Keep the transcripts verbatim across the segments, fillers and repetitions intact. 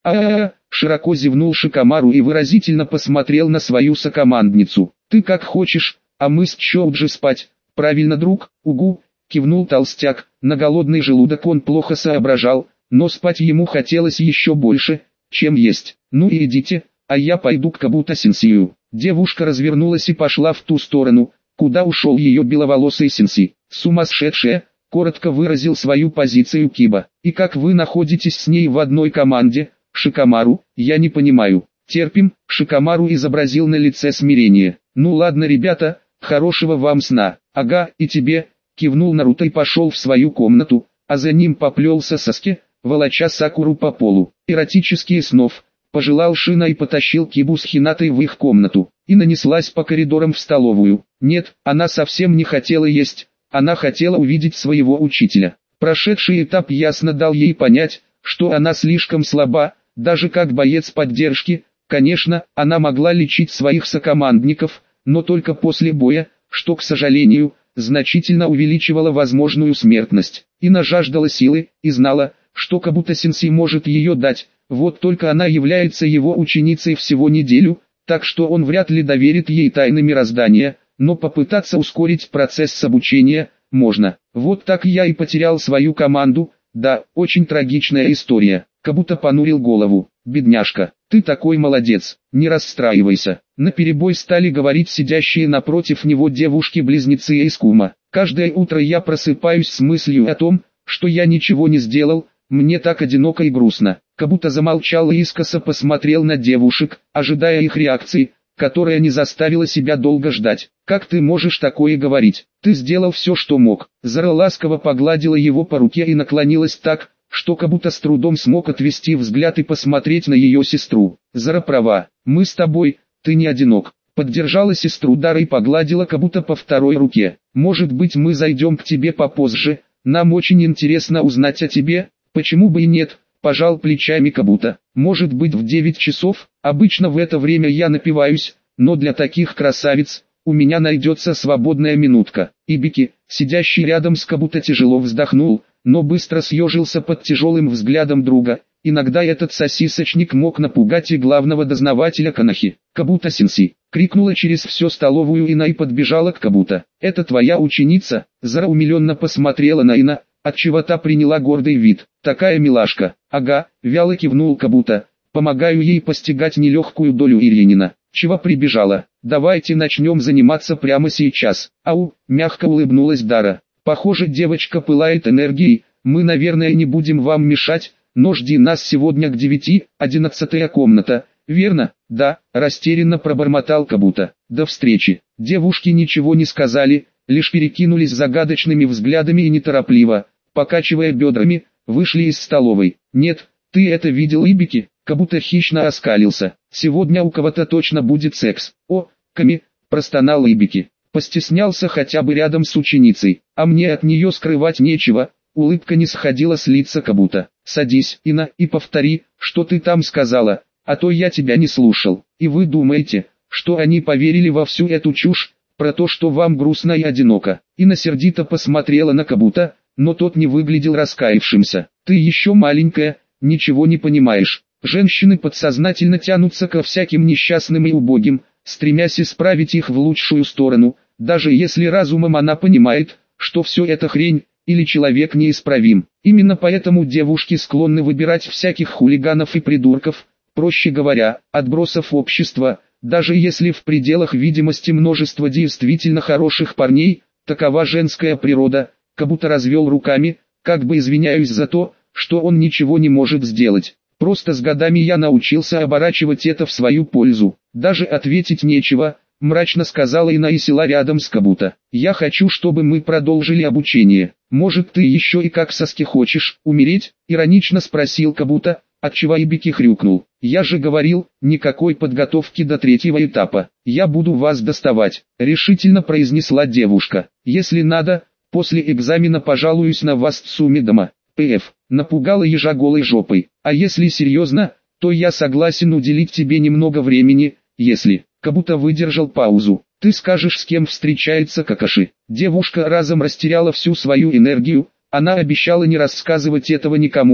А-а-а, широко зевнул Шикомару и выразительно посмотрел на свою сокомандницу. Ты как хочешь, а мы с Чоуджи спать. Правильно, друг, угу, кивнул толстяк. На голодный желудок он плохо соображал, но спать ему хотелось еще больше, чем есть. Ну и идите, а я пойду к Кабуто-сенсею. Девушка развернулась и пошла в ту сторону, куда ушел ее беловолосый сенсей. Сумасшедшая, коротко выразил свою позицию Киба. И как вы находитесь с ней в одной команде, Шикомару, я не понимаю. Терпим, Шикомару изобразил на лице смирение. Ну ладно, ребята, хорошего вам сна. Ага, и тебе, кивнул Наруто и пошел в свою комнату, а за ним поплелся Саски, волоча Сакуру по полу. Эротические снов, пожелал Шина и потащил Кибу с Хинатой в их комнату, и нанеслась по коридорам в столовую. Нет, она совсем не хотела есть, она хотела увидеть своего учителя. Прошедший этап ясно дал ей понять, что она слишком слаба, даже как боец поддержки. Конечно, она могла лечить своих сокомандников, но только после боя, что, к сожалению, значительно увеличивало возможную смертность. Ина жаждала силы, и знала, что Кабуто-сенсей может ее дать, вот только она является его ученицей всего неделю, так что он вряд ли доверит ей тайны мироздания, но попытаться ускорить процесс обучения можно. Вот так я и потерял свою команду, да, очень трагичная история. Кабуто понурил голову. Бедняжка, ты такой молодец, не расстраивайся. Наперебой стали говорить сидящие напротив него девушки-близнецы из Кума. Каждое утро я просыпаюсь с мыслью о том, что я ничего не сделал, мне так одиноко и грустно. Кабуто замолчал и искоса посмотрел на девушек, ожидая их реакции, которая не заставила себя долго ждать. Как ты можешь такое говорить? Ты сделал все, что мог. Зара ласково погладила его по руке и наклонилась так, что Кабуто с трудом смог отвести взгляд и посмотреть на ее сестру. Зара права, мы с тобой, ты не одинок. Поддержала сестру Дара и погладила Кабуто по второй руке. Может быть, мы зайдем к тебе попозже, нам очень интересно узнать о тебе, почему бы и нет, пожал плечами Кабуто. Может быть, в девять часов, обычно в это время я напиваюсь, но для таких красавиц, у меня найдется свободная минутка. Ибики, сидящий рядом с Кабуто, тяжело вздохнул, но быстро съежился под тяжелым взглядом друга. Иногда этот сосисочник мог напугать и главного дознавателя Канахи. «Кабуто-сенсей!» — крикнула через всю столовую Ина и подбежала к Кабуто. «Это твоя ученица?» Зара умиленно посмотрела на Ина, отчего та приняла гордый вид. «Такая милашка!» «Ага», — вяло кивнул Кабуто. «Помогаю ей постигать нелегкую долю Ирьянина». «Чего прибежала? Давайте начнем заниматься прямо сейчас». «Ау!» — мягко улыбнулась Дара. «Похоже, девочка пылает энергией, мы, наверное, не будем вам мешать, но жди нас сегодня к девяти, одиннадцатая комната, верно?» «Да», — растерянно пробормотал Кабуто. «До встречи». Девушки ничего не сказали, лишь перекинулись загадочными взглядами и неторопливо, покачивая бедрами, вышли из столовой. «Нет, ты это видел, Ибики?» Кабуто хищно оскалился. «Сегодня у кого-то точно будет секс». «О, Ками», — простонал Ибики. Постеснялся хотя бы рядом с ученицей, а мне от нее скрывать нечего. Улыбка не сходила с лица Кабуто. «Садись, Ина, и повтори, что ты там сказала, а то я тебя не слушал. И вы думаете, что они поверили во всю эту чушь, про то, что вам грустно и одиноко?» Ина сердито посмотрела на Кабуто, но тот не выглядел раскаявшимся. «Ты еще маленькая, ничего не понимаешь. Женщины подсознательно тянутся ко всяким несчастным и убогим, стремясь исправить их в лучшую сторону, даже если разумом она понимает, что все это хрень, или человек неисправим. Именно поэтому девушки склонны выбирать всяких хулиганов и придурков, проще говоря, отбросов общества, даже если в пределах видимости множество действительно хороших парней, такова женская природа». Кабуто развел руками, как бы извиняюсь за то, что он ничего не может сделать. «Просто с годами я научился оборачивать это в свою пользу». «Даже ответить нечего», — мрачно сказала Ина и села рядом с Кабуто. «Я хочу, чтобы мы продолжили обучение. Может, ты еще и как Саски хочешь умереть?» — иронично спросил Кабуто, отчего Ибики хрюкнул. «Я же говорил, никакой подготовки до третьего этапа. Я буду вас доставать», — решительно произнесла девушка. «Если надо, после экзамена пожалуюсь на вас Цумидома». «Пф, напугала ежа голой жопой. А если серьезно, то я согласен уделить тебе немного времени, если...» Кабуто выдержал паузу. «Ты скажешь, с кем встречается Какаши». Девушка разом растеряла всю свою энергию, она обещала не рассказывать этого никому,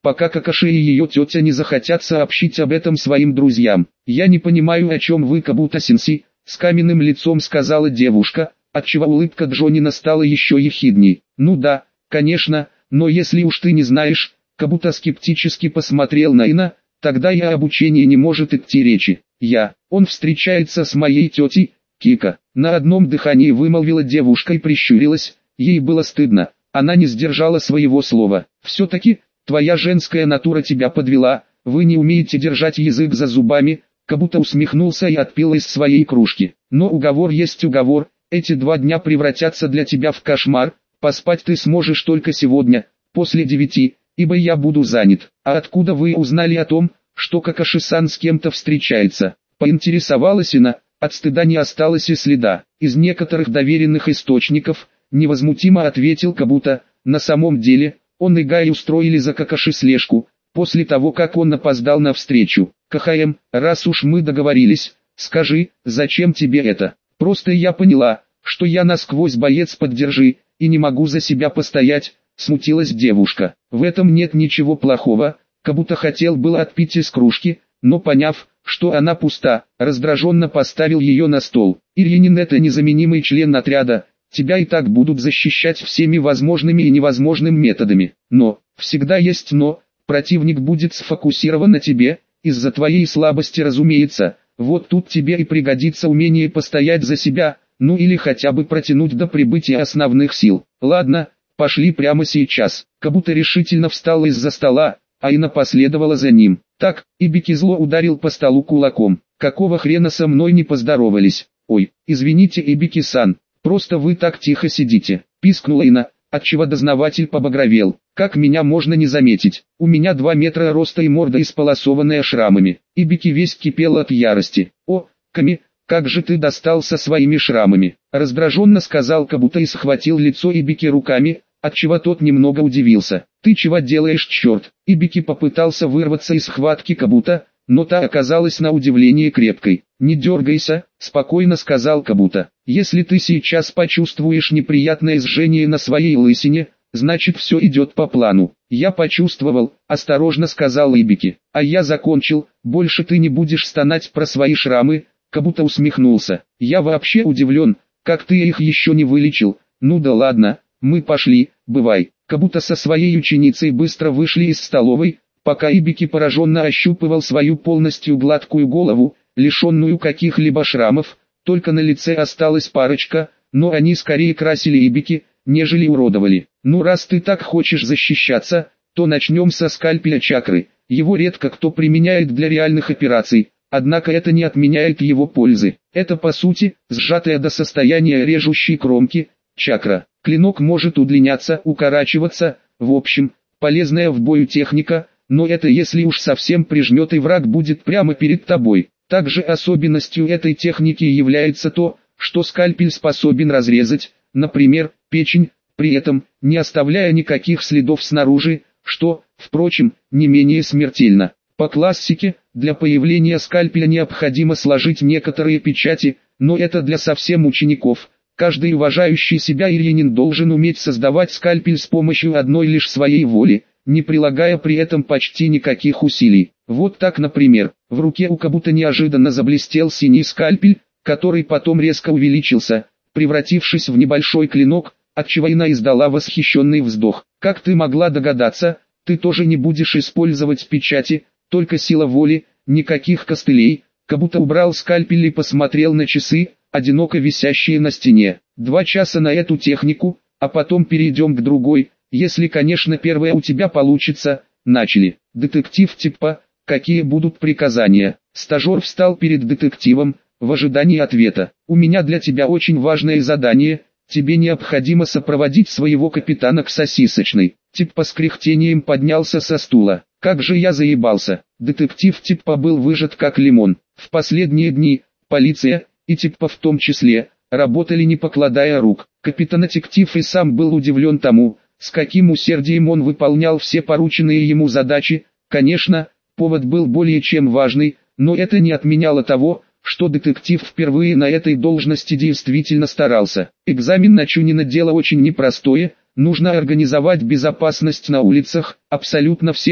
пока Какаши и ее тетя не захотят сообщить об этом своим друзьям. «Я не понимаю, о чем вы, Кабуто-сенсей», — с каменным лицом сказала девушка, отчего улыбка Джонина стала еще ехидней. «Ну да, конечно, но если уж ты не знаешь», — Кабуто скептически посмотрел на Ина, «тогда и об учении не может идти речи. Я, он встречается с моей тетей, Кика». На одном дыхании вымолвила девушка и прищурилась, ей было стыдно, она не сдержала своего слова. «Все-таки, твоя женская натура тебя подвела, вы не умеете держать язык за зубами», Кабуто усмехнулся и отпил из своей кружки. «Но уговор есть уговор, эти два дня превратятся для тебя в кошмар, поспать ты сможешь только сегодня, после девяти, ибо я буду занят». «А откуда вы узнали о том, что Какаши-сан с кем-то встречается?» Поинтересовалась Ина, от стыда не осталось и следа. «Из некоторых доверенных источников», невозмутимо ответил Кабуто, «на самом деле, он и Гай устроили за Какаши слежку, после того как он опоздал на встречу. КХМ, раз уж мы договорились, скажи, зачем тебе это?» «Просто я поняла, что я насквозь боец поддержи, и не могу за себя постоять», смутилась девушка. «В этом нет ничего плохого», Кабуто хотел было отпить из кружки, но поняв, что она пуста, раздраженно поставил ее на стол. «Ильинин — это незаменимый член отряда, тебя и так будут защищать всеми возможными и невозможными методами. Но, всегда есть но, противник будет сфокусирован на тебе, из-за твоей слабости, разумеется. Вот тут тебе и пригодится умение постоять за себя, ну или хотя бы протянуть до прибытия основных сил. Ладно, пошли прямо сейчас». Кабуто решительно встал из-за стола, а Ина последовала за ним. «Так», Ибики зло ударил по столу кулаком, «какого хрена со мной не поздоровались?» «Ой, извините, Ибики-сан, просто вы так тихо сидите», пискнула Ина, отчего дознаватель побагровел. «Как меня можно не заметить? У меня два метра роста и морда исполосованная шрамами». Ибики весь кипел от ярости. «О, Ками, как же ты достался своими шрамами?» раздраженно сказал Кабуто и схватил лицо Ибики руками, отчего тот немного удивился. «Ты чего делаешь, черт?» Ибики попытался вырваться из схватки Кабуто, но та оказалась на удивление крепкой. «Не дергайся», спокойно сказал Кабуто. «Если ты сейчас почувствуешь неприятное жжение на своей лысине, значит все идет по плану». «Я почувствовал», осторожно сказал Ибики. «А я закончил, больше ты не будешь стонать про свои шрамы», Кабуто усмехнулся. «Я вообще удивлен, как ты их еще не вылечил. Ну да ладно, мы пошли, бывай». Кабуто со своей ученицей быстро вышли из столовой, пока Ибики пораженно ощупывал свою полностью гладкую голову, лишенную каких-либо шрамов, только на лице осталась парочка, но они скорее красили Ибики, нежели уродовали. «Ну раз ты так хочешь защищаться, то начнем со скальпеля чакры, его редко кто применяет для реальных операций, однако это не отменяет его пользы. Это по сути, сжатая до состояния режущей кромки, чакра. Клинок может удлиняться, укорачиваться, в общем, полезная в бою техника, но это если уж совсем прижмет и враг будет прямо перед тобой. Также особенностью этой техники является то, что скальпель способен разрезать, например, печень, при этом, не оставляя никаких следов снаружи, что, впрочем, не менее смертельно. По классике, для появления скальпеля необходимо сложить некоторые печати, но это для совсем учеников. Каждый уважающий себя ильинин должен уметь создавать скальпель с помощью одной лишь своей воли, не прилагая при этом почти никаких усилий. Вот так, например, в руке у Кабуто неожиданно заблестел синий скальпель, который потом резко увеличился, превратившись в небольшой клинок, отчего Ина издала восхищенный вздох. «Как ты могла догадаться, ты тоже не будешь использовать печати, только сила воли, никаких костылей». Кабуто убрал скальпель и посмотрел на часы, одиноко висящие на стене. «Два часа на эту технику, а потом перейдем к другой, если, конечно, первая у тебя получится». Начали. «Детектив типа, какие будут приказания?» Стажер встал перед детективом, в ожидании ответа. «У меня для тебя очень важное задание, тебе необходимо сопроводить своего капитана к сосисочной». Типа с кряхтением поднялся со стула. «Как же я заебался». Детектив типа был выжат как лимон. В последние дни, полиция, и типа в том числе, работали не покладая рук. Капитан-детектив и сам был удивлен тому, с каким усердием он выполнял все порученные ему задачи. Конечно, повод был более чем важный, но это не отменяло того, что детектив впервые на этой должности действительно старался. Экзамен на Чунина дело очень непростое, нужно организовать безопасность на улицах, абсолютно всех,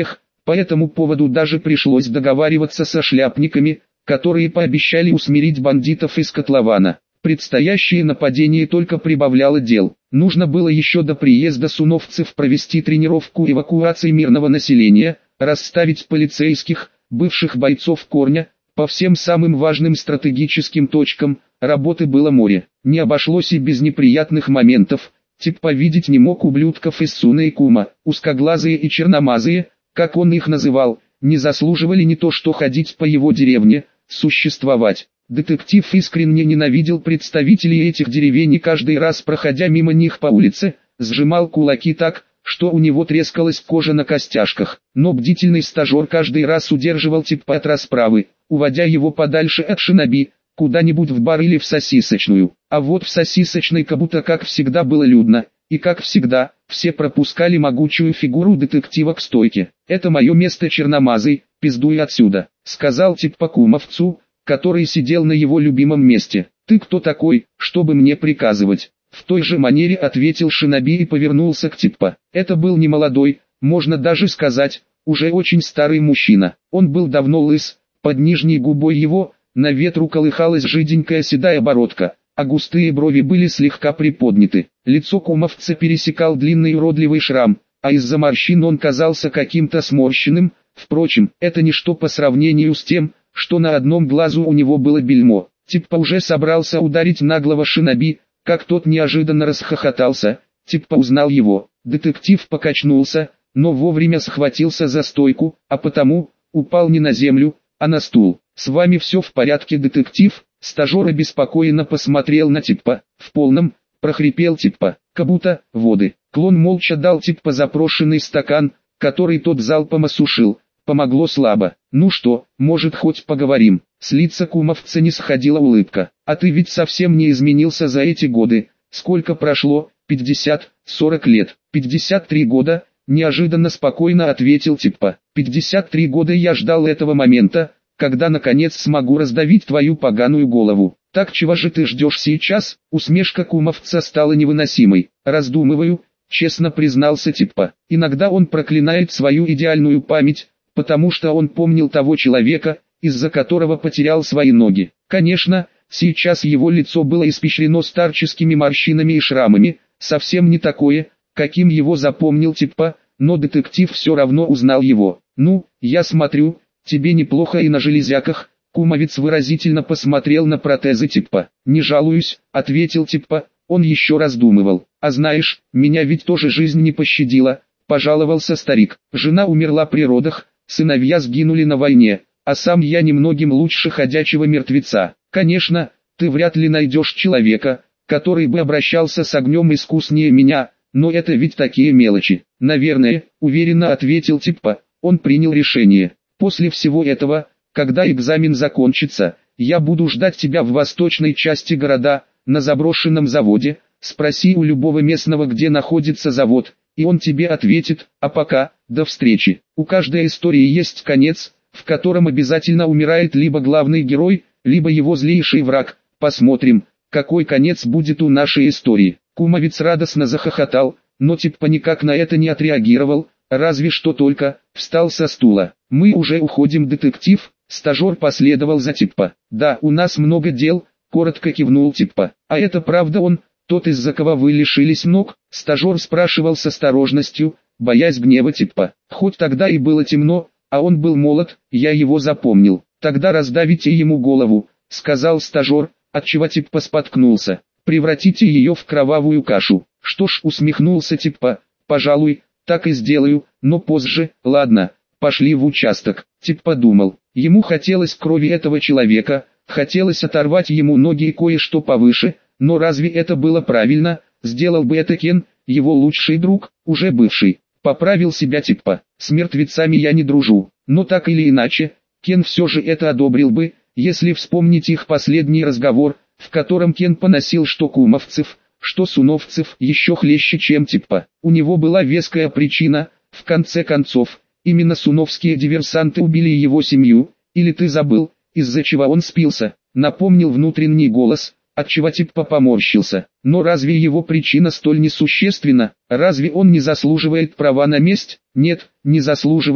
По этому поводу даже пришлось договариваться со шляпниками, которые пообещали усмирить бандитов из котлована. Предстоящее нападение только прибавляло дел. Нужно было еще до приезда суновцев провести тренировку эвакуации мирного населения, расставить полицейских, бывших бойцов Корня, по всем самым важным стратегическим точкам. Работы было море. Не обошлось и без неприятных моментов. Типа видеть не мог ублюдков из Суна и Кума, узкоглазые и черномазые, как он их называл, не заслуживали не то что ходить по его деревне, существовать. Детектив искренне ненавидел представителей этих деревень и каждый раз, проходя мимо них по улице, сжимал кулаки так, что у него трескалась кожа на костяшках. Но бдительный стажер каждый раз удерживал типа от расправы, уводя его подальше от шиноби, куда-нибудь в бар или в сосисочную. А вот в сосисочной как будто как всегда было людно, и как всегда, все пропускали могучую фигуру детектива к стойке. «Это мое место, черномазый, пиздуй отсюда», — сказал типа кумовцу, который сидел на его любимом месте. «Ты кто такой, чтобы мне приказывать?» В той же манере ответил шиноби и повернулся к типа. Это был не молодой, можно даже сказать, уже очень старый мужчина. Он был давно лыс, под нижней губой его, на ветру колыхалась жиденькая седая бородка, а густые брови были слегка приподняты. Лицо кумовца пересекал длинный уродливый шрам, а из-за морщин он казался каким-то сморщенным. Впрочем, это ничто по сравнению с тем, что на одном глазу у него было бельмо. Типа уже собрался ударить наглого шиноби, как тот неожиданно расхохотался. Типа узнал его. Детектив покачнулся, но вовремя схватился за стойку, а потому упал не на землю, а на стул. «С вами все в порядке, детектив?» Стажер обеспокоенно посмотрел на типа. «В полном», прохрипел типа. «Как будто воды». Клон молча дал типа запрошенный стакан, который тот залпом осушил. Помогло слабо. «Ну что, может хоть поговорим?» С лица кумовца не сходила улыбка. «А ты ведь совсем не изменился за эти годы. Сколько прошло? пятьдесят, сорок лет?» «пятьдесят три года», неожиданно спокойно ответил типа. «пятьдесят три года я ждал этого момента, когда наконец смогу раздавить твою поганую голову. Так чего же ты ждешь сейчас?» Усмешка кумовца стала невыносимой. «Раздумываю», честно признался типа. Иногда он проклинает свою идеальную память, потому что он помнил того человека, из-за которого потерял свои ноги. Конечно, сейчас его лицо было испещрено старческими морщинами и шрамами, совсем не такое, каким его запомнил типа, но детектив все равно узнал его. «Ну, я смотрю, тебе неплохо и на железяках», кумовец выразительно посмотрел на протезы типа. «Не жалуюсь», ответил типа, он еще раздумывал. «А знаешь, меня ведь тоже жизнь не пощадила», пожаловался старик. «Жена умерла при родах, сыновья сгинули на войне, а сам я немногим лучше ходячего мертвеца. Конечно, ты вряд ли найдешь человека, который бы обращался с огнем искуснее меня, но это ведь такие мелочи». «Наверное», уверенно ответил типа, он принял решение. «После всего этого, когда экзамен закончится, я буду ждать тебя в восточной части города, на заброшенном заводе. Спроси у любого местного, где находится завод, и он тебе ответит. А пока, до встречи». У каждой истории есть конец, в котором обязательно умирает либо главный герой, либо его злейший враг. Посмотрим, какой конец будет у нашей истории. Кумовец радостно захохотал, но типа никак на это не отреагировал, разве что только встал со стула. «Мы уже уходим, детектив?» Стажер последовал за типа. «Да, у нас много дел», коротко кивнул типа. «А это правда он, тот, из-за кого вы лишились ног?» Стажер спрашивал с осторожностью, боясь гнева типа. «Хоть тогда и было темно, а он был молод, я его запомнил». «Тогда раздавите ему голову», сказал стажер, отчего типа споткнулся. «Превратите ее в кровавую кашу». «Что ж», усмехнулся типа, «пожалуй, так и сделаю, но позже. Ладно, пошли в участок». Типа думал, ему хотелось крови этого человека, хотелось оторвать ему ноги и кое-что повыше, но разве это было правильно? Сделал бы это Кен, его лучший друг, уже бывший. Поправил себя типа, с мертвецами я не дружу, но так или иначе, Кен все же это одобрил бы, если вспомнить их последний разговор, в котором Кен поносил что кумовцев, что суновцев еще хлеще, чем типа. У него была веская причина, в конце концов, именно суновские диверсанты убили его семью, или ты забыл, из-за чего он спился, напомнил внутренний голос, отчего типа поморщился. Но разве его причина столь несущественна? Разве он не заслуживает права на месть? Нет, не заслуживает,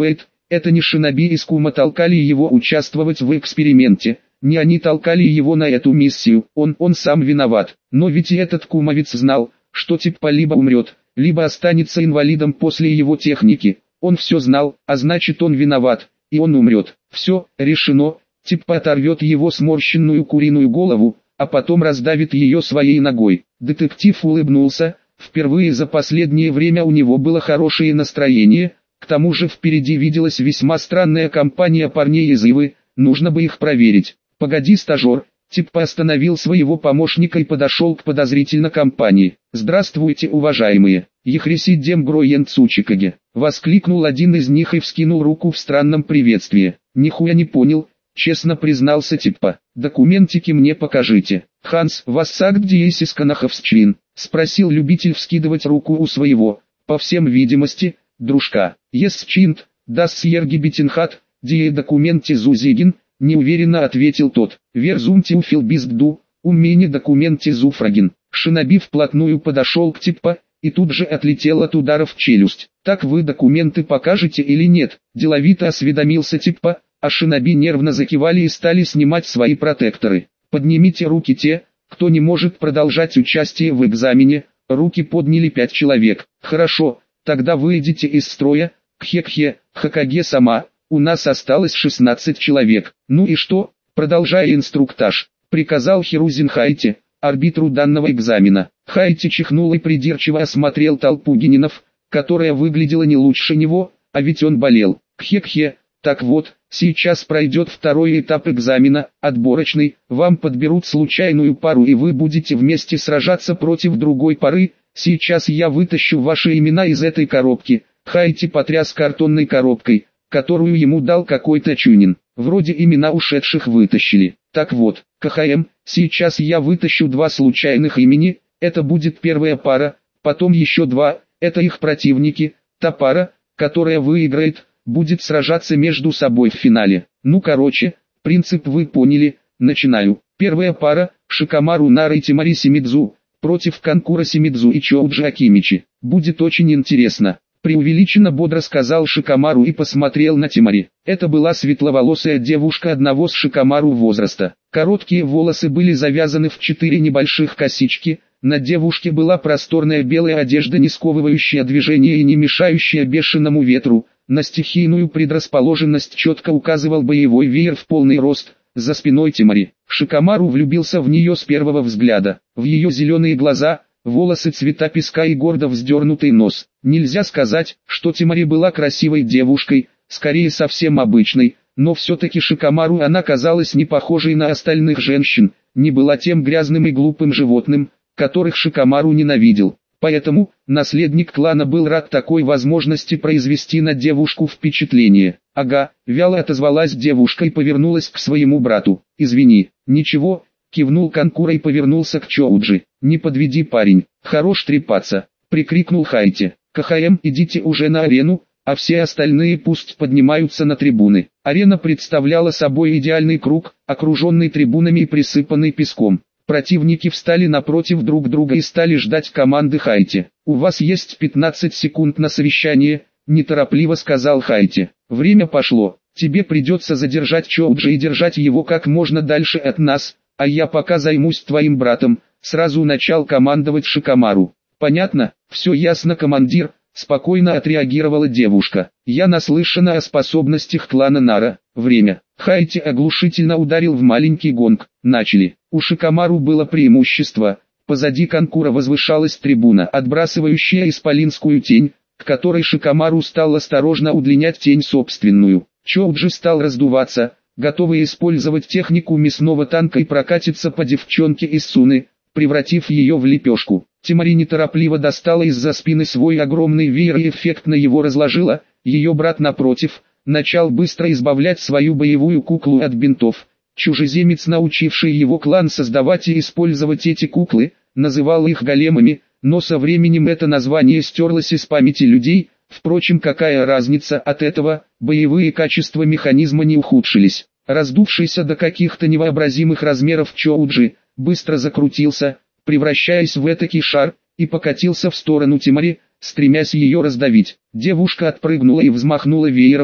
Это не шиноби из Кума толкали его участвовать в эксперименте, не они толкали его на эту миссию, он, он сам виноват. Но ведь и этот кумовец знал, что Типпа либо умрет, либо останется инвалидом после его техники. Он все знал, а значит он виноват, и он умрет. Все, решено, Типпа оторвет его сморщенную куриную голову, а потом раздавит ее своей ногой. Детектив улыбнулся, впервые за последнее время у него было хорошее настроение, к тому же впереди виделась весьма странная компания парней из Ивы, нужно бы их проверить. «Погоди, стажер», Типпа остановил своего помощника и подошел к подозрительной компании. «Здравствуйте, уважаемые, Ехреси Демгроен Цучикаге», воскликнул один из них и вскинул руку в странном приветствии. «Нихуя не понял», честно признался Типпа. «Документики мне покажите». «Ханс, вассаг диесис канаховсчин?» спросил любитель вскидывать руку у своего, по всем видимости, дружка. «Есчинт, дас сьергибитинхат, дие документи зузигин», неуверенно ответил тот. «Верзумти уфилбизгду, умени документи зуфрагин». Шиноби вплотную подошел к Типпа, и тут же отлетел от удара в челюсть. «Так вы документы покажете или нет?» Деловито осведомился Типпа, а шиноби нервно закивали и стали снимать свои протекторы. «Поднимите руки те, кто не может продолжать участие в экзамене». Руки подняли пять человек. «Хорошо, тогда выйдите из строя, кхе-кхе, Хокаге сама, у нас осталось шестнадцать человек». «Ну и что?» Продолжая инструктаж, приказал Хирузин Хайте, арбитру данного экзамена. Хайте чихнул и придирчиво осмотрел толпу генинов, которая выглядела не лучше него, а ведь он болел. «Кхе-кхе, так вот, сейчас пройдет второй этап экзамена, отборочный, вам подберут случайную пару и вы будете вместе сражаться против другой пары. Сейчас я вытащу ваши имена из этой коробки». Хайте потряс картонной коробкой, которую ему дал какой-то чунин. Вроде имена ушедших вытащили. «Так вот, КХМ, сейчас я вытащу два случайных имени, это будет первая пара, потом еще два, это их противники, та пара, которая выиграет, будет сражаться между собой в финале. Ну короче, принцип вы поняли, начинаю. Первая пара, Шикамару Нара и Тимари Симидзу, против Канкура Симидзу и Чоуджи Акимичи. Будет очень интересно». Преувеличенно бодро сказал Шикамару и посмотрел на Тимари. Это была светловолосая девушка одного с Шикамару возраста. Короткие волосы были завязаны в четыре небольших косички, на девушке была просторная белая одежда, не сковывающая движение и не мешающая бешеному ветру. На стихийную предрасположенность четко указывал боевой веер в полный рост, за спиной Тимари. Шикамару влюбился в нее с первого взгляда. В ее зеленые глаза, волосы цвета песка и гордо вздернутый нос. Нельзя сказать, что Тимари была красивой девушкой, скорее совсем обычной, но все-таки Шикамару она казалась не похожей на остальных женщин, не была тем грязным и глупым животным, которых Шикамару ненавидел. Поэтому, наследник клана был рад такой возможности произвести на девушку впечатление. «Ага», вяло отозвалась девушка и повернулась к своему брату. «Извини». «Ничего», кивнул Канкура и повернулся к Чоуджи. «Не подведи, парень, хорош трепаться», прикрикнул Хайте. «КХМ, идите уже на арену, а все остальные пусть поднимаются на трибуны». Арена представляла собой идеальный круг, окруженный трибунами и присыпанный песком. Противники встали напротив друг друга и стали ждать команды Хайте. «У вас есть пятнадцать секунд на совещание», неторопливо сказал Хайте. «Время пошло, тебе придется задержать Чоуджи и держать его как можно дальше от нас, а я пока займусь твоим братом», сразу начал командовать Шикамару. «Понятно, все ясно, командир», спокойно отреагировала девушка. «Я наслышана о способностях клана Нара. Время». Хайте оглушительно ударил в маленький гонг. Начали. У Шикамару было преимущество. Позади Канкура возвышалась трибуна, отбрасывающая исполинскую тень, к которой Шикамару стал осторожно удлинять тень собственную. Чоуджи стал раздуваться, готовый использовать технику мясного танка и прокатиться по девчонке из Суны, превратив ее в лепешку. Тимари неторопливо достала из-за спины свой огромный веер и эффектно его разложила. Ее брат напротив, начал быстро избавлять свою боевую куклу от бинтов. Чужеземец, научивший его клан создавать и использовать эти куклы, называл их големами, но со временем это название стерлось из памяти людей. Впрочем, какая разница от этого, боевые качества механизма не ухудшились. Раздувшийся до каких-то невообразимых размеров Чоуджи быстро закрутился, превращаясь в этакий шар, и покатился в сторону Тимари, стремясь ее раздавить. Девушка отпрыгнула и взмахнула веером,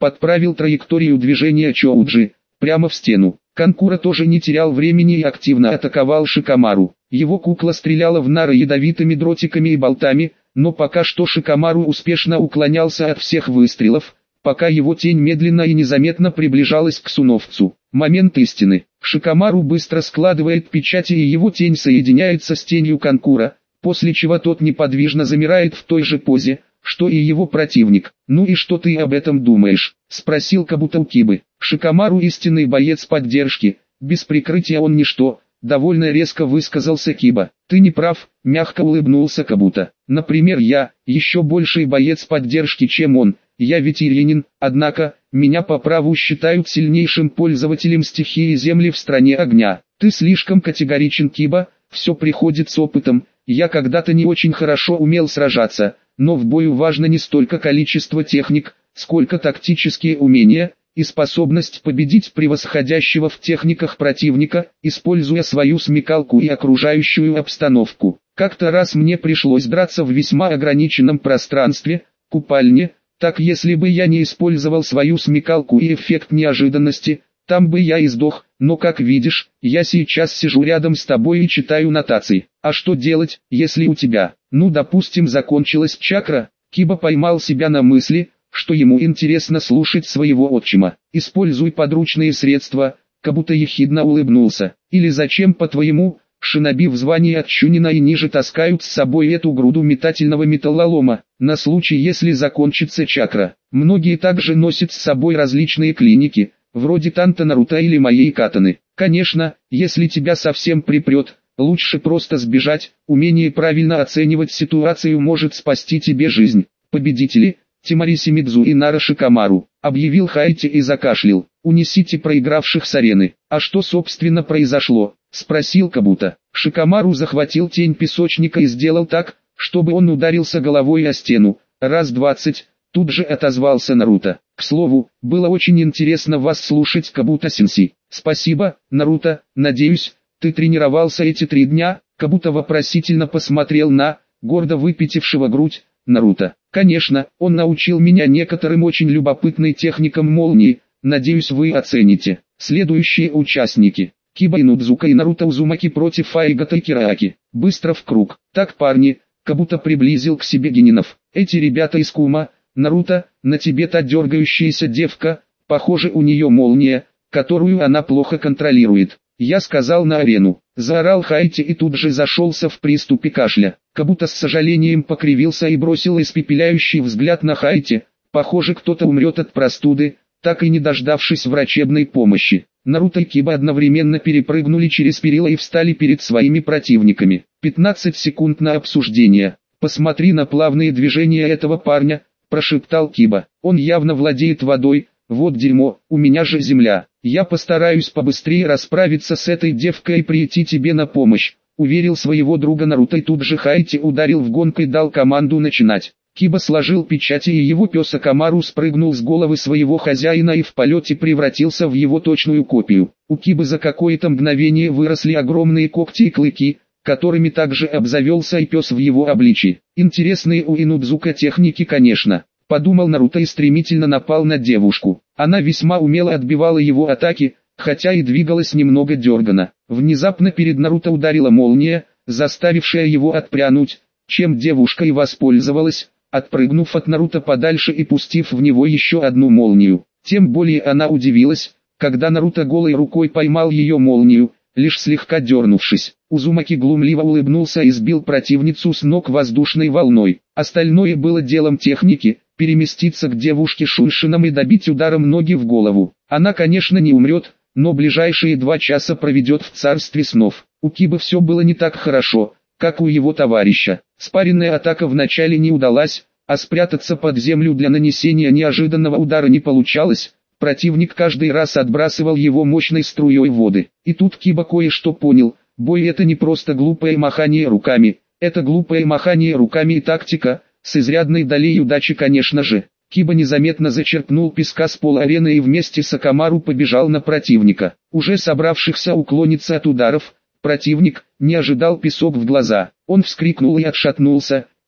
подправил траекторию движения Чоуджи, прямо в стену. Канкура тоже не терял времени и активно атаковал Шикамару. Его кукла стреляла в Нара ядовитыми дротиками и болтами, но пока что Шикамару успешно уклонялся от всех выстрелов, пока его тень медленно и незаметно приближалась к Суновцу. Момент истины. Шикамару быстро складывает печати, и его тень соединяется с тенью Канкура, после чего тот неподвижно замирает в той же позе, что и его противник. «Ну и что ты об этом думаешь?» — спросил Кабуто у Кибы. Шикамару истинный боец поддержки, без прикрытия он ничто, довольно резко высказался Киба. «Ты не прав», — мягко улыбнулся Кабуто. «Например, я, еще больший боец поддержки, чем он, я ветеранин, однако, меня по праву считают сильнейшим пользователем стихии Земли в стране огня. Ты слишком категоричен, Киба, все приходит с опытом, я когда-то не очень хорошо умел сражаться, но в бою важно не столько количество техник, сколько тактические умения и способность победить превосходящего в техниках противника, используя свою смекалку и окружающую обстановку. Как-то раз мне пришлось драться в весьма ограниченном пространстве, купальне, так если бы я не использовал свою смекалку и эффект неожиданности, там бы я и сдох, но как видишь, я сейчас сижу рядом с тобой и читаю нотации. А что делать, если у тебя, ну допустим, закончилась чакра? Киба поймал себя на мысли, что ему интересно слушать своего отчима. Используй подручные средства, Кабуто ехидно улыбнулся. Или зачем, по-твоему, шиноби в звании от Чунина и ниже таскают с собой эту груду метательного металлолома, на случай если закончится чакра? Многие также носят с собой различные клиники, вроде танта Наруто или моей катаны. Конечно, если тебя совсем припрет, лучше просто сбежать, умение правильно оценивать ситуацию может спасти тебе жизнь. Победители, Тимариси Мидзу и Нара Шикамару, объявил Хайти и закашлял. Унесите проигравших с арены. А что собственно произошло? Спросил Кабуто. Шикамару захватил тень песочника и сделал так, чтобы он ударился головой о стену. Раз двадцать, тут же отозвался Наруто. К слову, было очень интересно вас слушать, Кабуто-сенсей. Спасибо, Наруто, надеюсь, ты тренировался эти три дня? Кабуто вопросительно посмотрел на, гордо выпятившего грудь, Наруто. Конечно, он научил меня некоторым очень любопытным техникам молнии, надеюсь вы оцените. Следующие участники. Киба Инудзука и Наруто Узумаки против Айгата и Кирааки. Быстро в круг. Так, парни, Кабуто приблизил к себе генинов. Эти ребята из Кума. Наруто, на тебе та дергающаяся девка, похоже у нее молния, которую она плохо контролирует. Я сказал на арену. Заорал Хайти и тут же зашелся в приступе кашля. Кабуто с сожалением покривился и бросил испепеляющий взгляд на Хайти. Похоже, кто-то умрет от простуды, так и не дождавшись врачебной помощи. Наруто и Киба одновременно перепрыгнули через перила и встали перед своими противниками. пятнадцать секунд на обсуждение. Посмотри на плавные движения этого парня, прошептал Киба. Он явно владеет водой, вот дерьмо, у меня же земля. Я постараюсь побыстрее расправиться с этой девкой и прийти тебе на помощь, уверил своего друга Наруто, и тут же Хайти ударил в гонг и дал команду начинать. Киба сложил печати, и его пес Акамару спрыгнул с головы своего хозяина и в полете превратился в его точную копию. У Кибы за какое-то мгновение выросли огромные когти и клыки, которыми также обзавелся и пес в его обличии. Интересные у Инудзука техники, конечно, подумал Наруто и стремительно напал на девушку. Она весьма умело отбивала его атаки, хотя и двигалась немного дергано. Внезапно перед Наруто ударила молния, заставившая его отпрянуть, чем девушка и воспользовалась, отпрыгнув от Наруто подальше и пустив в него еще одну молнию. Тем более она удивилась, когда Наруто голой рукой поймал ее молнию, лишь слегка дернувшись. Узумаки глумливо улыбнулся и сбил противницу с ног воздушной волной. Остальное было делом техники, переместиться к девушке Шуншином и добить ударом ноги в голову. Она, конечно, не умрет, но ближайшие два часа проведет в царстве снов. У Кибы все было не так хорошо, как у его товарища. Спаренная атака вначале не удалась, а спрятаться под землю для нанесения неожиданного удара не получалось. Противник каждый раз отбрасывал его мощной струей воды. И тут Киба кое-что понял. Бой — это не просто глупое махание руками, это глупое махание руками и тактика, с изрядной долей удачи, конечно же. Киба незаметно зачерпнул песка с пола арены и вместе с Акамару побежал на противника. Уже собравшихся уклониться от ударов, противник не ожидал песок в глаза. Он вскрикнул и отшатнулся,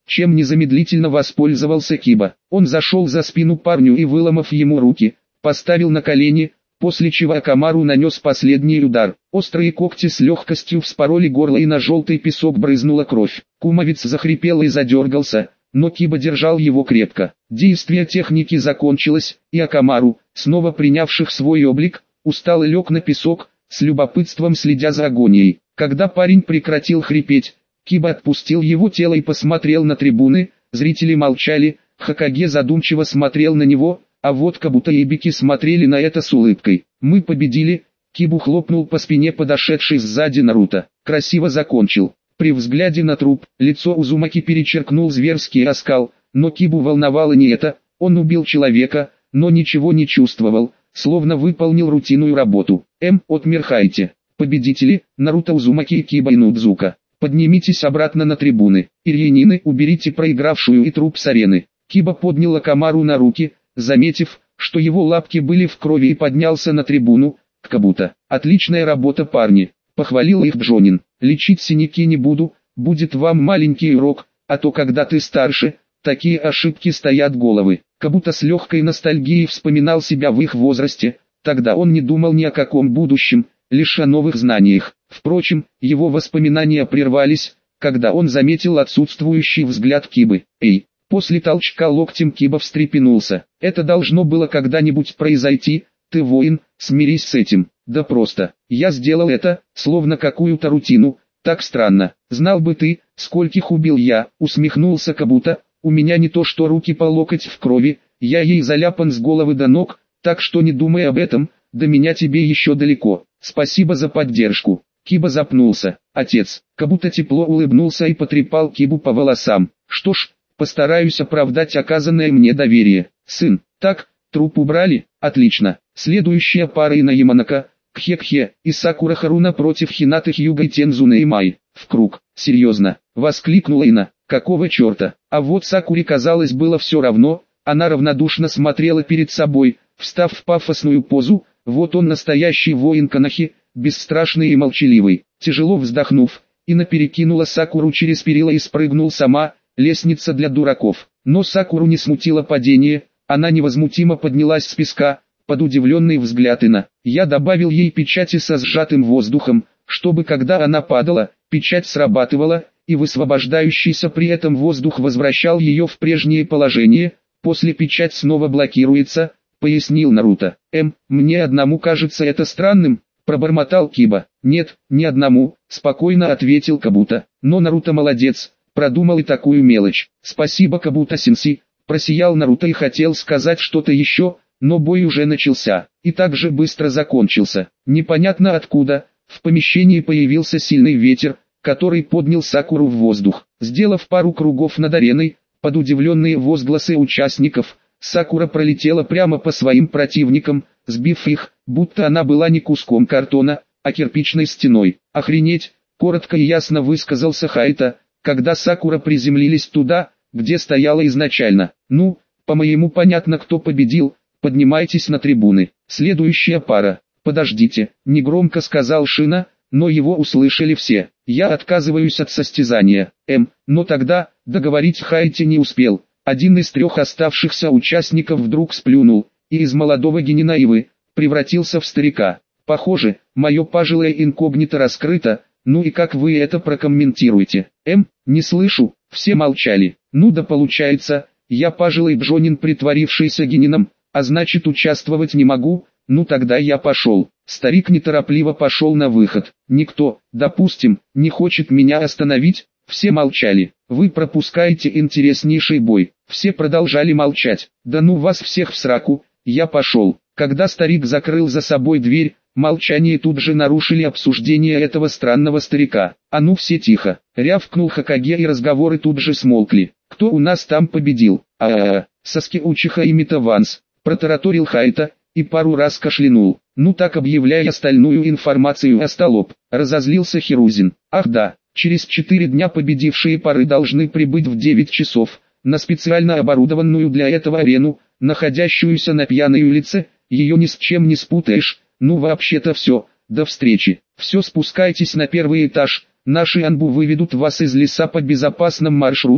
чем незамедлительно воспользовался Киба. Он зашел за спину парню и, выломав ему руки, поставил на колени, после чего Акамару нанес последний удар. Острые когти с легкостью вспороли горло, и на желтый песок брызнула кровь. Кумовец захрипел и задергался, но Киба держал его крепко. Действие техники закончилось, и Акамару, снова принявших свой облик, устало лег на песок, с любопытством следя за агонией. Когда парень прекратил хрипеть, Киба отпустил его тело и посмотрел на трибуны. Зрители молчали, Хокаге задумчиво смотрел на него, а вот Кабуто и Эбики смотрели на это с улыбкой. «Мы победили», — Кибу хлопнул по спине подошедший сзади Наруто. «Красиво закончил». При взгляде на труп, лицо Узумаки перечеркнул зверский оскал, но Кибу волновало не это. Он убил человека, но ничего не чувствовал, словно выполнил рутинную работу. М. Отмер Хайте. Победители, Наруто, Узумаки и Киба Инудзука. Поднимитесь обратно на трибуны. Ирьянины, уберите проигравшую и труп с арены. Киба поднял Акамару на руки, заметив, что его лапки были в крови, и поднялся на трибуну, к Кабуто. «Отличная работа, парни», — похвалил их Джонин. «Лечить синяки не буду, будет вам маленький урок, а то когда ты старше, такие ошибки стоят головы». Кабуто с легкой ностальгией вспоминал себя в их возрасте, тогда он не думал ни о каком будущем, лишь о новых знаниях. Впрочем, его воспоминания прервались, когда он заметил отсутствующий взгляд Кибы. «Эй!» После толчка локтем Киба встрепенулся. «Это должно было когда-нибудь произойти, ты воин, смирись с этим». «Да просто, я сделал это, словно какую-то рутину, так странно. Знал бы ты, скольких убил я», усмехнулся Кабуто. «У меня не то что руки по локоть в крови, я ей заляпан с головы до ног, так что не думай об этом, до меня тебе еще далеко. Спасибо за поддержку». Киба запнулся. «Отец». Кабуто тепло улыбнулся и потрепал Кибу по волосам. «Что ж, постараюсь оправдать оказанное мне доверие. Сын, так, труп убрали? Отлично. Следующая пара Ина Яманака, Кхекхе и Сакура Харуна против Хинаты Хьюга и Тензуна и Май. В круг. Серьезно, воскликнула Ина. Какого черта? А вот Сакуре, казалось, было все равно. Она равнодушно смотрела перед собой, встав в пафосную позу. Вот он, настоящий воин Канахи, бесстрашный и молчаливый. Тяжело вздохнув, Ина перекинула Сакуру через перила и спрыгнул сама. Лестница для дураков. Но Сакуру не смутило падение, она невозмутимо поднялась с песка, под удивленный взгляд Ина. Я добавил ей печати со сжатым воздухом, чтобы когда она падала, печать срабатывала, и высвобождающийся при этом воздух возвращал ее в прежнее положение. После печать снова блокируется, пояснил Наруто. Эм, мне одному кажется это странным, пробормотал Киба. Нет, не одному, спокойно ответил Кабуто. Но Наруто молодец. Продумал и такую мелочь. Спасибо, Кабуто-сенси, просиял Наруто и хотел сказать что-то еще, но бой уже начался, и так же быстро закончился. Непонятно откуда, в помещении появился сильный ветер, который поднял Сакуру в воздух. Сделав пару кругов над ареной, под удивленные возгласы участников, Сакура пролетела прямо по своим противникам, сбив их, будто она была не куском картона, а кирпичной стеной. «Охренеть!» — коротко и ясно высказался Хайта, когда Сакура приземлились туда, где стояла изначально. «Ну, по-моему понятно, кто победил, поднимайтесь на трибуны. Следующая пара». «Подождите», — негромко сказал Шина, но его услышали все. «Я отказываюсь от состязания». М, но тогда, договорить Хайти не успел. Один из трех оставшихся участников вдруг сплюнул, и из молодого Генина-Ивы превратился в старика. «Похоже, мое пожилое инкогнито раскрыто. Ну и как вы это прокомментируете?» М, не слышу, все молчали. «Ну да получается, я пожилой Джонин, притворившийся Генином, а значит участвовать не могу, ну тогда я пошел». Старик неторопливо пошел на выход. «Никто, допустим, не хочет меня остановить?» Все молчали. «Вы пропускаете интереснейший бой». Все продолжали молчать. «Да ну вас всех в сраку, я пошел». Когда старик закрыл за собой дверь, молчание тут же нарушили обсуждение этого странного старика. «А ну все тихо!» — рявкнул Хокаге, и разговоры тут же смолкли. «Кто у нас там победил?» «А-а-а, Саски Учиха и Мита Ванс», — протараторил Хайта, и пару раз кашлянул. «Ну так объявляй остальную информацию, остолоп», — разозлился Хирузин. «Ах да, через четыре дня победившие пары должны прибыть в девять часов, на специально оборудованную для этого арену, находящуюся на Пьяной улице, ее ни с чем не спутаешь. Ну вообще-то все, до встречи. Все, спускайтесь на первый этаж, наши анбу выведут вас из леса по безопасному маршруту»,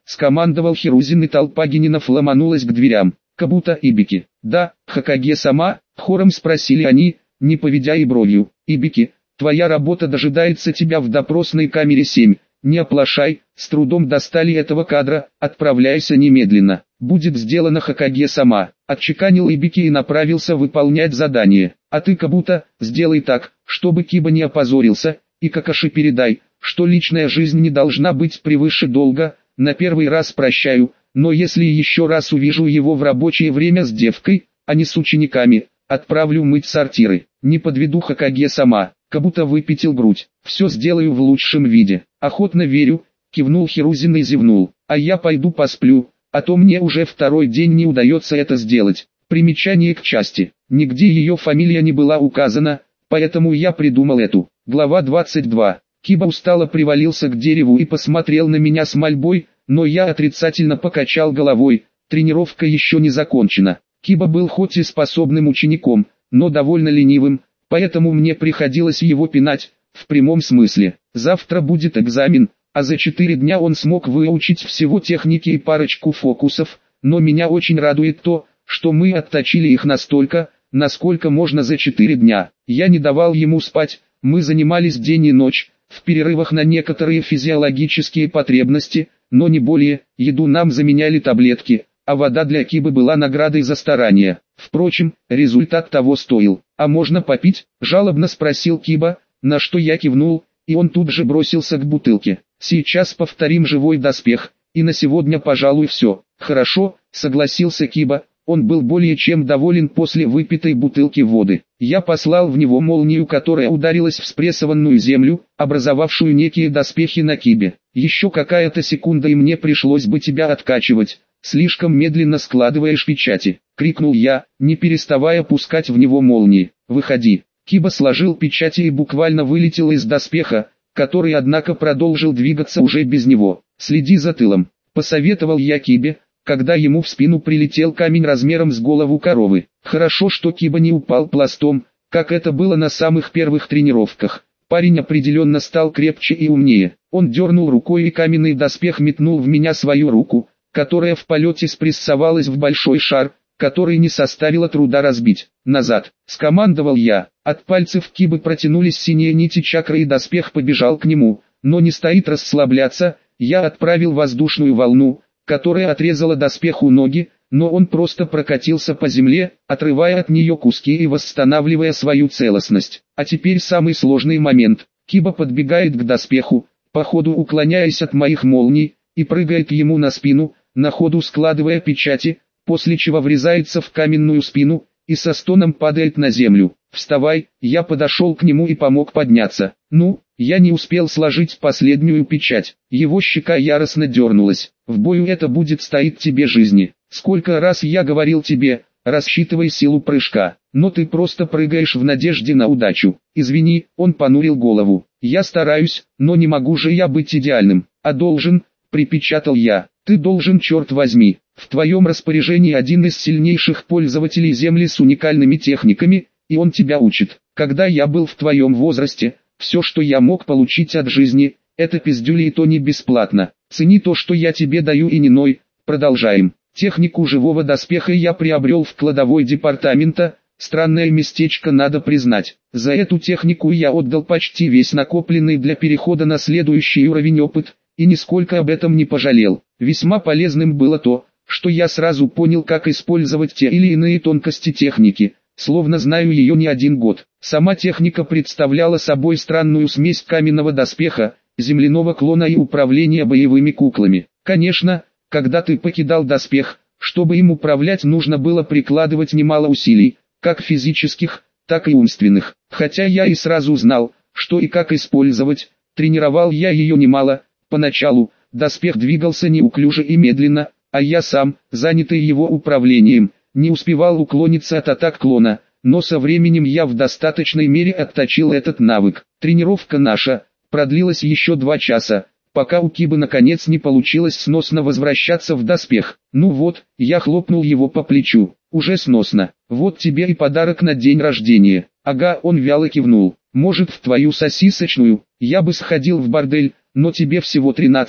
скомандовал Хирузин, и толпа генинов ломанулась к дверям. Кабута Ибики. Да, Хокаге-сама, хором спросили они, не поведя и бровью. Ибики, твоя работа дожидается тебя в допросной камере семь. Не оплошай, с трудом достали этого кадра, отправляйся немедленно. Будет сделано, Хокаге-сама. Отчеканил Ибики и направился выполнять задание. А ты, Кабута, сделай так, чтобы Киба не опозорился, и Какаши передай, что личная жизнь не должна быть превыше долга. На первый раз прощаю, но если еще раз увижу его в рабочее время с девкой, а не с учениками, отправлю мыть сортиры. Не подведу, Хокаге-сама. Кабута выпятил грудь. Все сделаю в лучшем виде. Охотно верю, кивнул Хирузин и зевнул. А я пойду посплю, а то мне уже второй день не удается это сделать. Примечание к части. Нигде ее фамилия не была указана, поэтому я придумал эту. Глава двадцать два. Киба устало привалился к дереву и посмотрел на меня с мольбой, но я отрицательно покачал головой. Тренировка еще не закончена. Киба был хоть и способным учеником, но довольно ленивым, поэтому мне приходилось его пинать, в прямом смысле. Завтра будет экзамен, а за четыре дня он смог выучить всего техники и парочку фокусов, но меня очень радует то, что мы отточили их настолько, насколько можно за четыре дня. Я не давал ему спать, мы занимались день и ночь, в перерывах на некоторые физиологические потребности, но не более. Еду нам заменяли таблетки, а вода для Кибы была наградой за старания. Впрочем, результат того стоил. «А можно попить?» – жалобно спросил Киба, на что я кивнул, и он тут же бросился к бутылке. «Сейчас повторим живой доспех, и на сегодня, пожалуй, все». «Хорошо», – согласился Киба, он был более чем доволен после выпитой бутылки воды. Я послал в него молнию, которая ударилась в спрессованную землю, образовавшую некие доспехи на Кибе. «Еще какая-то секунда, и мне пришлось бы тебя откачивать. Слишком медленно складываешь печати», — крикнул я, не переставая пускать в него молнии. «Выходи». Киба сложил печати и буквально вылетел из доспеха, который, однако, продолжил двигаться уже без него. «Следи за тылом», — посоветовал я Кибе, когда ему в спину прилетел камень размером с голову коровы. Хорошо, что Киба не упал пластом, как это было на самых первых тренировках. Парень определенно стал крепче и умнее. Он дернул рукой, и каменный доспех метнул в меня свою руку, которая в полете спрессовалась в большой шар, который не составило труда разбить. «Назад!» – скомандовал я. От пальцев Кибы протянулись синие нити чакры, и доспех побежал к нему. Но не стоит расслабляться, я отправил воздушную волну, которая отрезала доспеху ноги, но он просто прокатился по земле, отрывая от нее куски и восстанавливая свою целостность. А теперь самый сложный момент. Киба подбегает к доспеху, по ходу уклоняясь от моих молний, и прыгает ему на спину, на ходу складывая печати, после чего врезается в каменную спину, и со стоном падает на землю. «Вставай!» Я подошел к нему и помог подняться. «Ну?» Я не успел сложить последнюю печать. Его щека яростно дернулась. «В бою это будет стоить тебе жизни. Сколько раз я говорил тебе, рассчитывай силу прыжка, но ты просто прыгаешь в надежде на удачу». «Извини», он понурил голову. «Я стараюсь, но не могу же я быть идеальным». «А должен», припечатал я. «Ты должен, черт возьми. В твоем распоряжении один из сильнейших пользователей Земли с уникальными техниками, и он тебя учит. Когда я был в твоем возрасте, все, что я мог получить от жизни, это пиздюли, и то не бесплатно. Цени то, что я тебе даю, и не ной». Продолжаем. Технику живого доспеха я приобрел в кладовой департамента, странное местечко, надо признать. За эту технику я отдал почти весь накопленный для перехода на следующий уровень опыт, и нисколько об этом не пожалел. Весьма полезным было то, что я сразу понял, как использовать те или иные тонкости техники, словно знаю ее не один год. Сама техника представляла собой странную смесь каменного доспеха, земляного клона и управления боевыми куклами. Конечно, когда ты покидал доспех, чтобы им управлять, нужно было прикладывать немало усилий, как физических, так и умственных. Хотя я и сразу знал, что и как использовать, тренировал я ее немало. Поначалу, доспех двигался неуклюже и медленно, а я сам, занятый его управлением, не успевал уклониться от атак клона, но со временем я в достаточной мере отточил этот навык. Тренировка наша продлилась еще два часа, пока у Кибы наконец не получилось сносно возвращаться в доспех. «Ну вот», я хлопнул его по плечу, «уже сносно, вот тебе и подарок на день рождения». «Ага», он вяло кивнул, «может, в твою сосисочную, я бы сходил в бордель, но тебе всего тринадцать,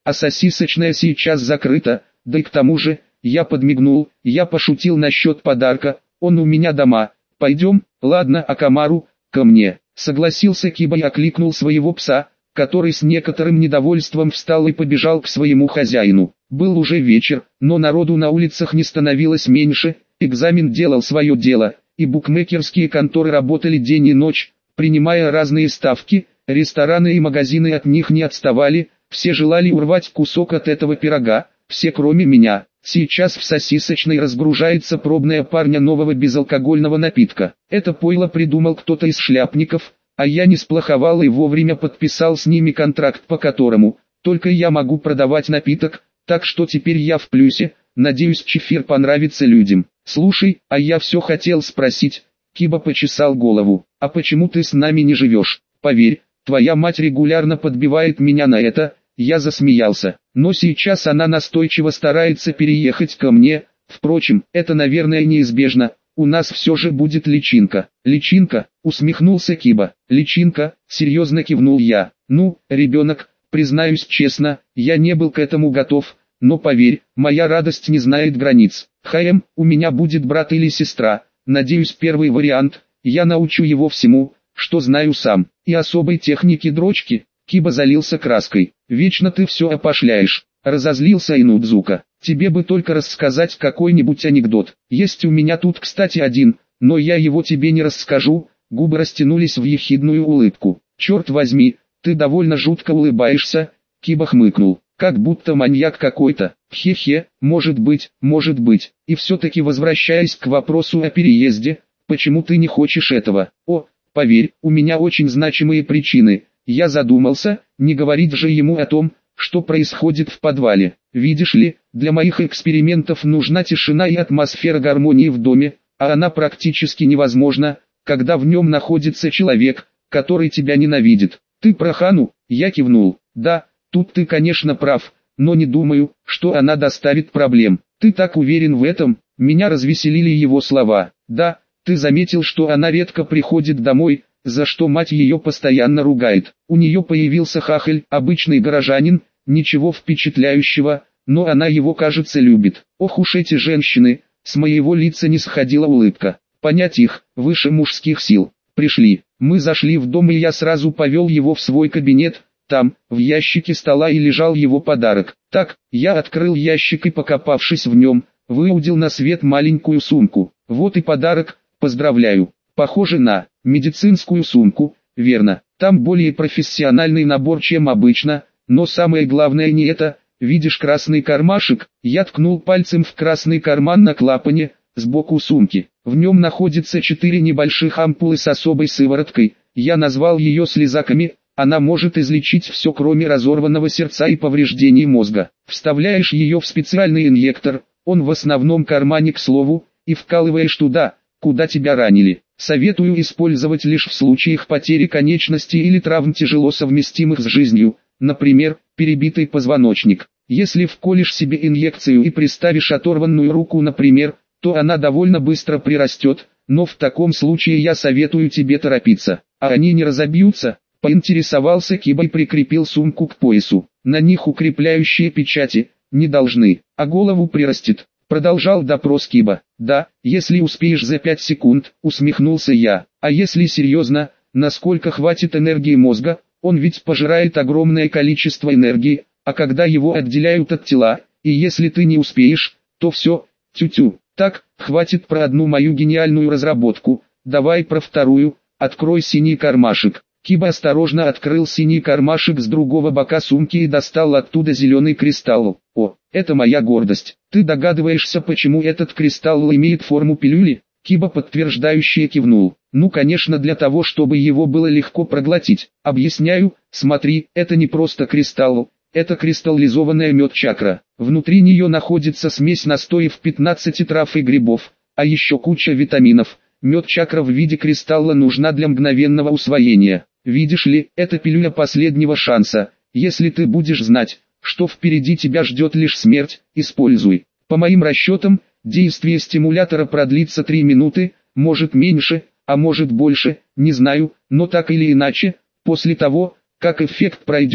а сосисочная сейчас закрыта, да и к тому же, я подмигнул, я пошутил насчет подарка, он у меня дома, пойдем, ладно, а Камару, ко мне, согласился Киба и окликнул своего пса, который с некоторым недовольством встал и побежал к своему хозяину. Был уже вечер, но народу на улицах не становилось меньше, экзамен делал свое дело, и букмекерские конторы работали день и ночь, принимая разные ставки, рестораны и магазины от них не отставали, все желали урвать кусок от этого пирога, все кроме меня. Сейчас в сосисочной разгружается пробная парня нового безалкогольного напитка. Это пойло придумал кто-то из шляпников, а я не сплоховал и вовремя подписал с ними контракт, по которому только я могу продавать напиток, так что теперь я в плюсе, надеюсь, чефир понравится людям. Слушай, а я все хотел спросить, Киба почесал голову, а почему ты с нами не живешь? Поверь, твоя мать регулярно подбивает меня на это. Я засмеялся, но сейчас она настойчиво старается переехать ко мне, впрочем, это наверное неизбежно, у нас все же будет личинка. Личинка, усмехнулся Киба, личинка, серьезно кивнул я, ну, ребенок, признаюсь честно, я не был к этому готов, но поверь, моя радость не знает границ. Хм, у меня будет брат или сестра, надеюсь первый вариант, я научу его всему, что знаю сам, и особой технике дрочки. Киба залился краской. «Вечно ты все опошляешь», — разозлился Инудзука. «Тебе бы только рассказать какой-нибудь анекдот. Есть у меня тут, кстати, один, но я его тебе не расскажу». Губы растянулись в ехидную улыбку. «Черт возьми, ты довольно жутко улыбаешься», — Киба хмыкнул. «Как будто маньяк какой-то. Хе-хе, может быть, может быть. И все-таки возвращаясь к вопросу о переезде, почему ты не хочешь этого? О, поверь, у меня очень значимые причины». Я задумался, не говорить же ему о том, что происходит в подвале. Видишь ли, для моих экспериментов нужна тишина и атмосфера гармонии в доме, а она практически невозможна, когда в нем находится человек, который тебя ненавидит. Ты про Хану? Я кивнул. Да, тут ты конечно прав, но не думаю, что она доставит проблем. Ты так уверен в этом? Меня развеселили его слова. Да, ты заметил, что она редко приходит домой, за что мать ее постоянно ругает. У нее появился хахаль, обычный горожанин, ничего впечатляющего, но она его, кажется, любит. Ох уж эти женщины, с моего лица не сходила улыбка. Понять их, выше мужских сил. Пришли, мы зашли в дом и я сразу повел его в свой кабинет, там, в ящике стола и лежал его подарок. Так, я открыл ящик и, покопавшись в нем, выудил на свет маленькую сумку. Вот и подарок, поздравляю. Похоже на медицинскую сумку, верно, там более профессиональный набор, чем обычно, но самое главное не это, видишь красный кармашек, я ткнул пальцем в красный карман на клапане, сбоку сумки, в нем находится четыре небольших ампулы с особой сывороткой, я назвал ее слезаками, она может излечить все кроме разорванного сердца и повреждений мозга, вставляешь ее в специальный инъектор, он в основном кармане к слову, и вкалываешь туда, куда тебя ранили. Советую использовать лишь в случаях потери конечности или травм, тяжело совместимых с жизнью, например, перебитый позвоночник. Если вколешь себе инъекцию и приставишь оторванную руку, например, то она довольно быстро прирастет, но в таком случае я советую тебе торопиться. А они не разобьются? Поинтересовался Киба и прикрепил сумку к поясу. На них укрепляющие печати, не должны, а голову прирастет. Продолжал допрос Киба. «Да, если успеешь за пять секунд», усмехнулся я. «А если серьезно, насколько хватит энергии мозга? Он ведь пожирает огромное количество энергии, а когда его отделяют от тела, и если ты не успеешь, то все, тю-тю. Так, хватит про одну мою гениальную разработку, давай про вторую, открой синий кармашек». Киба осторожно открыл синий кармашек с другого бока сумки и достал оттуда зеленый кристалл. «О, это моя гордость. Ты догадываешься, почему этот кристалл имеет форму пилюли?» Киба подтверждающе кивнул. «Ну конечно, для того, чтобы его было легко проглотить. Объясняю, смотри, это не просто кристалл, это кристаллизованная мед-чакра. Внутри нее находится смесь настоев пятнадцати трав и грибов, а еще куча витаминов. Мед-чакра в виде кристалла нужна для мгновенного усвоения. Видишь ли, это пилюля последнего шанса. Если ты будешь знать, что впереди тебя ждет лишь смерть, используй. По моим расчетам, действие стимулятора продлится три минуты, может меньше, а может больше, не знаю, но так или иначе, после того, как эффект пройдет,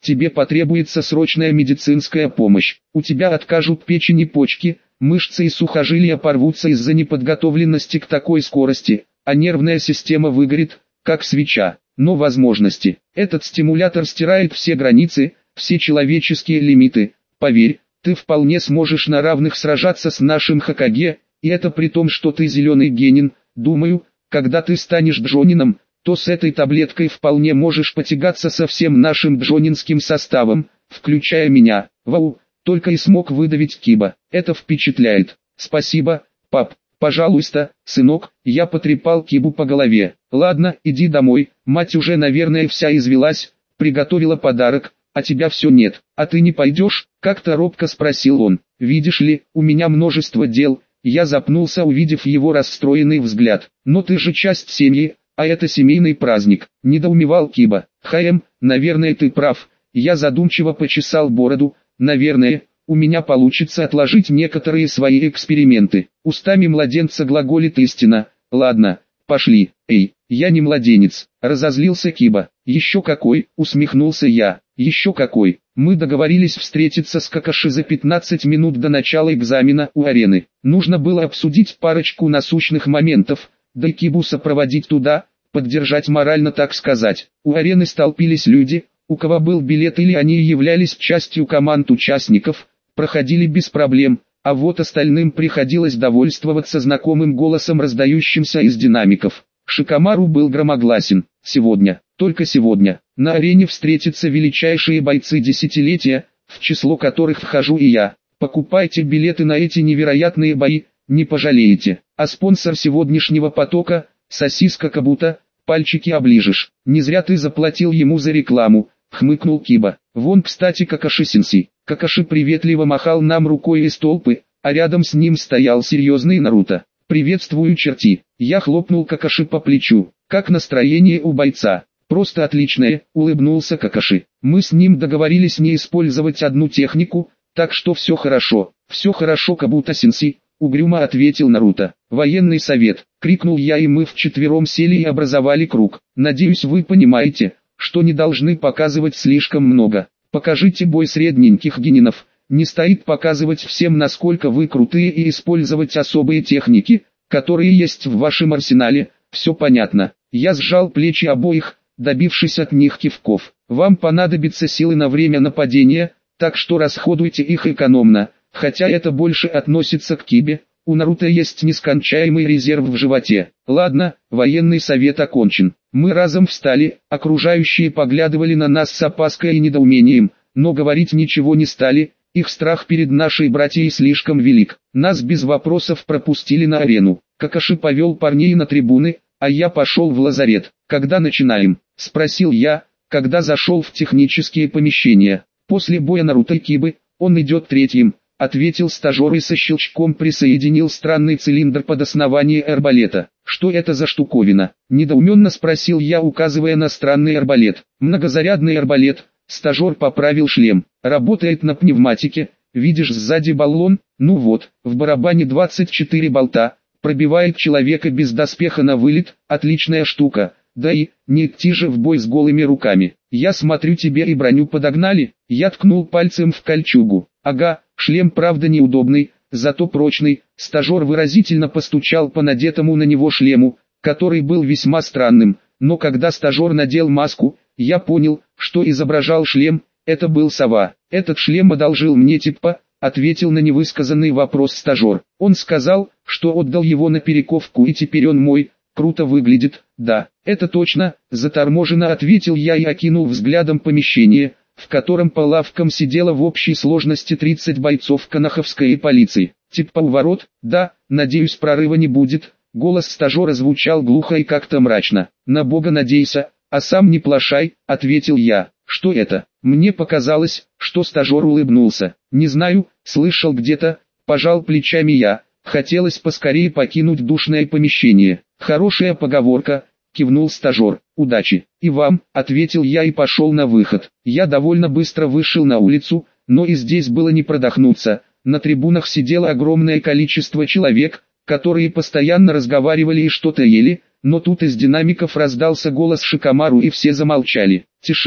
тебе потребуется срочная медицинская помощь. У тебя откажут печень и почки, мышцы и сухожилия порвутся из-за неподготовленности к такой скорости, а нервная система выгорит, как свеча. Но возможности. Этот стимулятор стирает все границы, все человеческие лимиты. Поверь, ты вполне сможешь на равных сражаться с нашим Хокаге, и это при том, что ты зеленый генин. Думаю, когда ты станешь джонином, то с этой таблеткой вполне можешь потягаться со всем нашим джонинским составом, включая меня. Вау, только и смог выдавить Киба. Это впечатляет. Спасибо, пап. Пожалуйста, сынок, я потрепал Кибу по голове. Ладно, иди домой, мать уже, наверное, вся извелась, приготовила подарок, а тебя все нет. А ты не пойдешь? Как-то робко спросил он. Видишь ли, у меня множество дел. Я запнулся, увидев его расстроенный взгляд. Но ты же часть семьи, а это семейный праздник. Недоумевал Киба. Хаем, наверное, ты прав. Я задумчиво почесал бороду. Наверное, у меня получится отложить некоторые свои эксперименты. Устами младенца глаголит истина. Ладно, пошли. Эй, я не младенец, разозлился Киба. Еще какой, усмехнулся я. Еще какой. Мы договорились встретиться с Какаши за пятнадцать минут до начала экзамена у арены. Нужно было обсудить парочку насущных моментов, да и Кибу сопроводить туда, поддержать морально, так сказать. У арены столпились люди, у кого был билет или они являлись частью команд участников, проходили без проблем, а вот остальным приходилось довольствоваться знакомым голосом, раздающимся из динамиков. Шикомару был громогласен. Сегодня, только сегодня, на арене встретятся величайшие бойцы десятилетия, в число которых вхожу и я. Покупайте билеты на эти невероятные бои, не пожалеете. А спонсор сегодняшнего потока – сосиска Кабуто, пальчики оближешь. Не зря ты заплатил ему за рекламу, хмыкнул Киба. Вон, кстати, Какаши-сенсей. Какаши приветливо махал нам рукой из толпы, а рядом с ним стоял серьезный Наруто. «Приветствую, черти!» Я хлопнул Какаши по плечу. «Как настроение у бойца?» «Просто отличное», — улыбнулся Какаши. «Мы с ним договорились не использовать одну технику, так что все хорошо». «Все хорошо, Кабуто-сенсей», — угрюмо ответил Наруто. «Военный совет», — крикнул я, и мы вчетвером сели и образовали круг. «Надеюсь, вы понимаете, что не должны показывать слишком много. Покажите бой средненьких генинов. Не стоит показывать всем, насколько вы крутые, и использовать особые техники, которые есть в вашем арсенале. Все понятно». Я сжал плечи обоих, добившись от них кивков. «Вам понадобится силы на время нападения, так что расходуйте их экономно, хотя это больше относится к Кибе. У Наруто есть нескончаемый резерв в животе». Ладно, военный совет окончен. Мы разом встали, окружающие поглядывали на нас с опаской и недоумением, но говорить ничего не стали. Их страх перед нашей братьей слишком велик. Нас без вопросов пропустили на арену. Какаши повел парней на трибуны, а я пошел в лазарет. «Когда начинаем?» – спросил я, когда зашел в технические помещения. «После боя Наруто и Кибы, он идет третьим», – ответил стажер и со щелчком присоединил странный цилиндр под основание арбалета. «Что это за штуковина?» – недоуменно спросил я, указывая на странный арбалет. «Многозарядный арбалет». Стажер поправил шлем. «Работает на пневматике. Видишь сзади баллон? Ну вот, в барабане двадцать четыре болта. Пробивает человека без доспеха на вылет. Отличная штука. Да и, не идти же в бой с голыми руками. Я смотрю, тебе и броню подогнали». Я ткнул пальцем в кольчугу. «Ага, шлем правда неудобный, зато прочный». Стажер выразительно постучал по надетому на него шлему, который был весьма странным. Но когда стажер надел маску, я понял, что изображал шлем. Это был сова. «Этот шлем одолжил мне Типпа», — ответил на невысказанный вопрос стажер. «Он сказал, что отдал его на перековку, и теперь он мой. Круто выглядит». «Да, это точно», — заторможенно ответил я и окинул взглядом помещение, в котором по лавкам сидело в общей сложности тридцать бойцов канаховской полиции. «Типпа у ворот?» «Да, надеюсь, прорыва не будет». Голос стажера звучал глухо и как-то мрачно. «На бога надейся, а сам не плашай», — ответил я. «Что это?» Мне показалось, что стажер улыбнулся. «Не знаю, слышал где-то», — пожал плечами я. Хотелось поскорее покинуть душное помещение. «Хорошая поговорка», — кивнул стажер. «Удачи». «И вам», — ответил я и пошел на выход. Я довольно быстро вышел на улицу, но и здесь было не продохнуться. На трибунах сидело огромное количество человек, которые постоянно разговаривали и что-то ели, но тут из динамиков раздался голос Шикомару, и все замолчали. Тишина.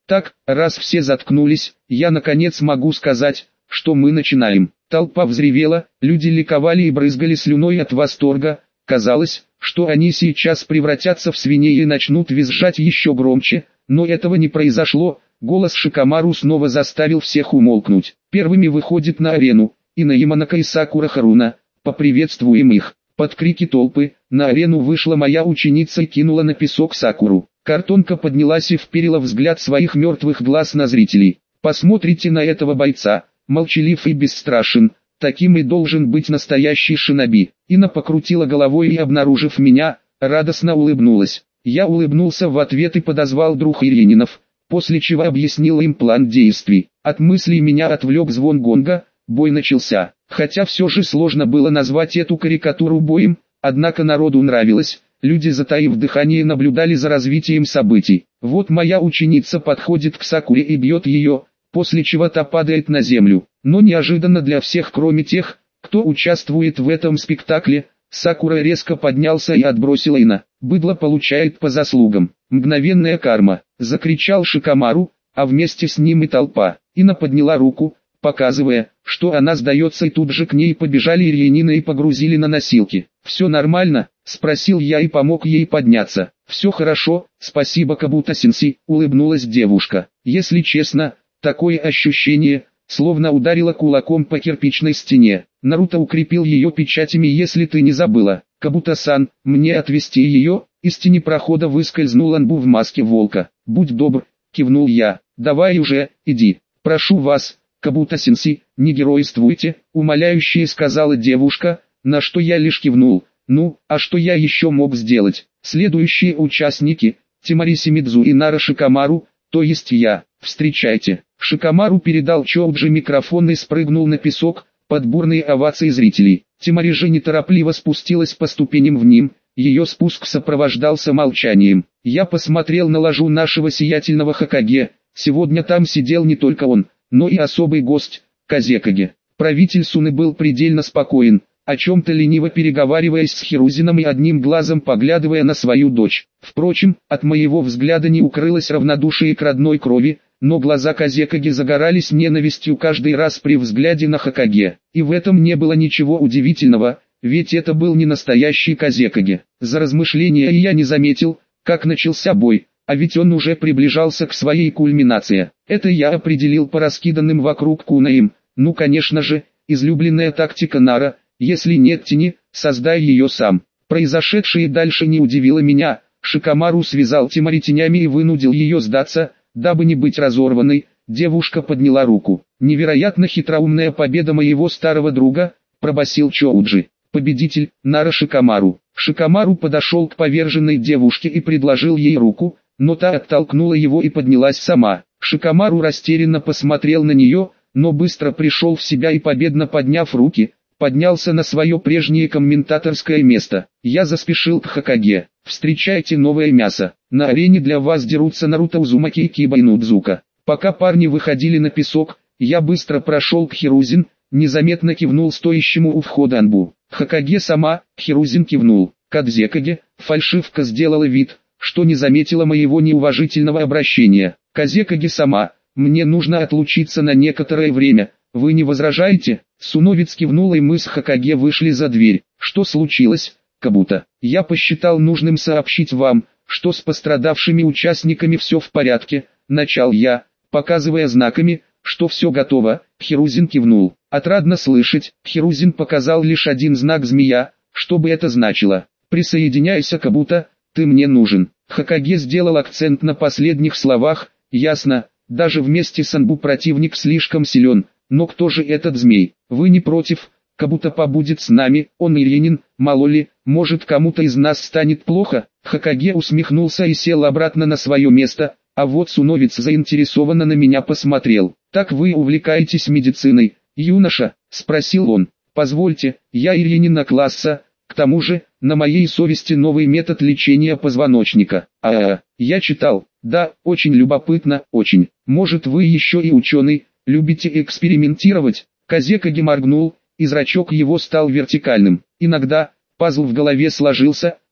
Так, раз все заткнулись, я наконец могу сказать, что мы начинаем. Толпа взревела, люди ликовали и брызгали слюной от восторга. Казалось, что они сейчас превратятся в свиней и начнут визжать еще громче, но этого не произошло. Голос Шикамару снова заставил всех умолкнуть. Первыми выходит на арену Ина Яманака и Сакура Харуна. Поприветствуем их. Под крики толпы, на арену вышла моя ученица и кинула на песок Сакуру. Картонка поднялась и вперила взгляд своих мертвых глаз на зрителей. Посмотрите на этого бойца, молчалив и бесстрашен, таким и должен быть настоящий шиноби. Ина покрутила головой и, обнаружив меня, радостно улыбнулась. Я улыбнулся в ответ и подозвал двух ирининов, после чего объяснил им план действий. От мыслей меня отвлек звон гонга, бой начался. Хотя все же сложно было назвать эту карикатуру боем, однако народу нравилось. Люди, затаив дыхание, наблюдали за развитием событий. Вот моя ученица подходит к Сакуре и бьет ее, после чего та падает на землю. Но неожиданно для всех, кроме тех, кто участвует в этом спектакле, Сакура резко поднялся и отбросил Ина. Быдло получает по заслугам. Мгновенная карма. Закричал Шикамару, а вместе с ним и толпа. Ина подняла руку, показывая, что она сдается, и тут же к ней побежали ирьянины и погрузили на носилки. «Все нормально?» — спросил я и помог ей подняться. «Все хорошо, спасибо, Кабута-сенсей», — улыбнулась девушка. Если честно, такое ощущение, словно ударила кулаком по кирпичной стене. Наруто укрепил ее печатями, если ты не забыла. «Кабута-сан, мне отвезти ее?» Из тени прохода выскользнул Анбу в маске волка. «Будь добр», — кивнул я. «Давай уже, иди. Прошу вас, Кабута-сенсей, не геройствуйте», — умоляюще сказала девушка, на что я лишь кивнул. Ну, а что я еще мог сделать? Следующие участники, Тимари Симидзу и Нара Шикамару, то есть я. Встречайте. Шикамару передал Чоуджи микрофон и спрыгнул на песок, под бурные овации зрителей. Тимари же неторопливо спустилась по ступеням в ним, ее спуск сопровождался молчанием. Я посмотрел на ложу нашего сиятельного Хокаге. Сегодня там сидел не только он, но и особый гость, Казекаге. Правитель Суны был предельно спокоен, о чем-то лениво переговариваясь с Хирузином и одним глазом поглядывая на свою дочь. Впрочем, от моего взгляда не укрылось равнодушие к родной крови, но глаза Казекаги загорались ненавистью каждый раз при взгляде на Хокаге. И в этом не было ничего удивительного, ведь это был не настоящий Казекаге. За размышления я не заметил, как начался бой, а ведь он уже приближался к своей кульминации. Это я определил по раскиданным вокруг кунаим. Ну конечно же, излюбленная тактика Нара. Если нет тени, создай ее сам. Произошедшее дальше не удивило меня. Шикамару связал Тимари тенями и вынудил ее сдаться, дабы не быть разорванной. Девушка подняла руку. «Невероятно хитроумная победа моего старого друга», — пробасил Чоуджи. «Победитель, Нара Шикамару». Шикамару подошел к поверженной девушке и предложил ей руку, но та оттолкнула его и поднялась сама. Шикамару растерянно посмотрел на нее, но быстро пришел в себя и, победно подняв руки, поднялся на свое прежнее комментаторское место. Я заспешил к Хокаге. «Встречайте новое мясо. На арене для вас дерутся Наруто Узумаки и Киба Инудзука». Пока парни выходили на песок, я быстро прошел к Хирузин, незаметно кивнул стоящему у входа Анбу. Хокаге сама, Хирузин кивнул. Кадзекаге, фальшивка сделала вид, что не заметила моего неуважительного обращения. Казекаге сама, мне нужно отлучиться на некоторое время, вы не возражаете? Суновец кивнул, и мы с Хокаге вышли за дверь. Что случилось, Кабута? Я посчитал нужным сообщить вам, что с пострадавшими участниками все в порядке, начал я, показывая знаками, что все готово. Хирузин кивнул. Отрадно слышать. Хирузин показал лишь один знак змея. Что бы это значило? Присоединяйся, Кабута, ты мне нужен. Хокаге сделал акцент на последних словах. Ясно, даже вместе с Анбу противник слишком силен. Но кто же этот змей? Вы не против? Кабута побудет с нами, он ирьянин, мало ли, может кому-то из нас станет плохо? Хокаге усмехнулся и сел обратно на свое место, а вот Суновец заинтересованно на меня посмотрел. «Так вы увлекаетесь медициной, юноша?» – спросил он. «Позвольте, я ирьянина класса, к тому же, на моей совести новый метод лечения позвоночника. А-а-а, я читал, да, очень любопытно, очень. Может вы еще и ученый, любите экспериментировать?» Казекаге моргнул, и зрачок его стал вертикальным. Иногда, пазл в голове сложился,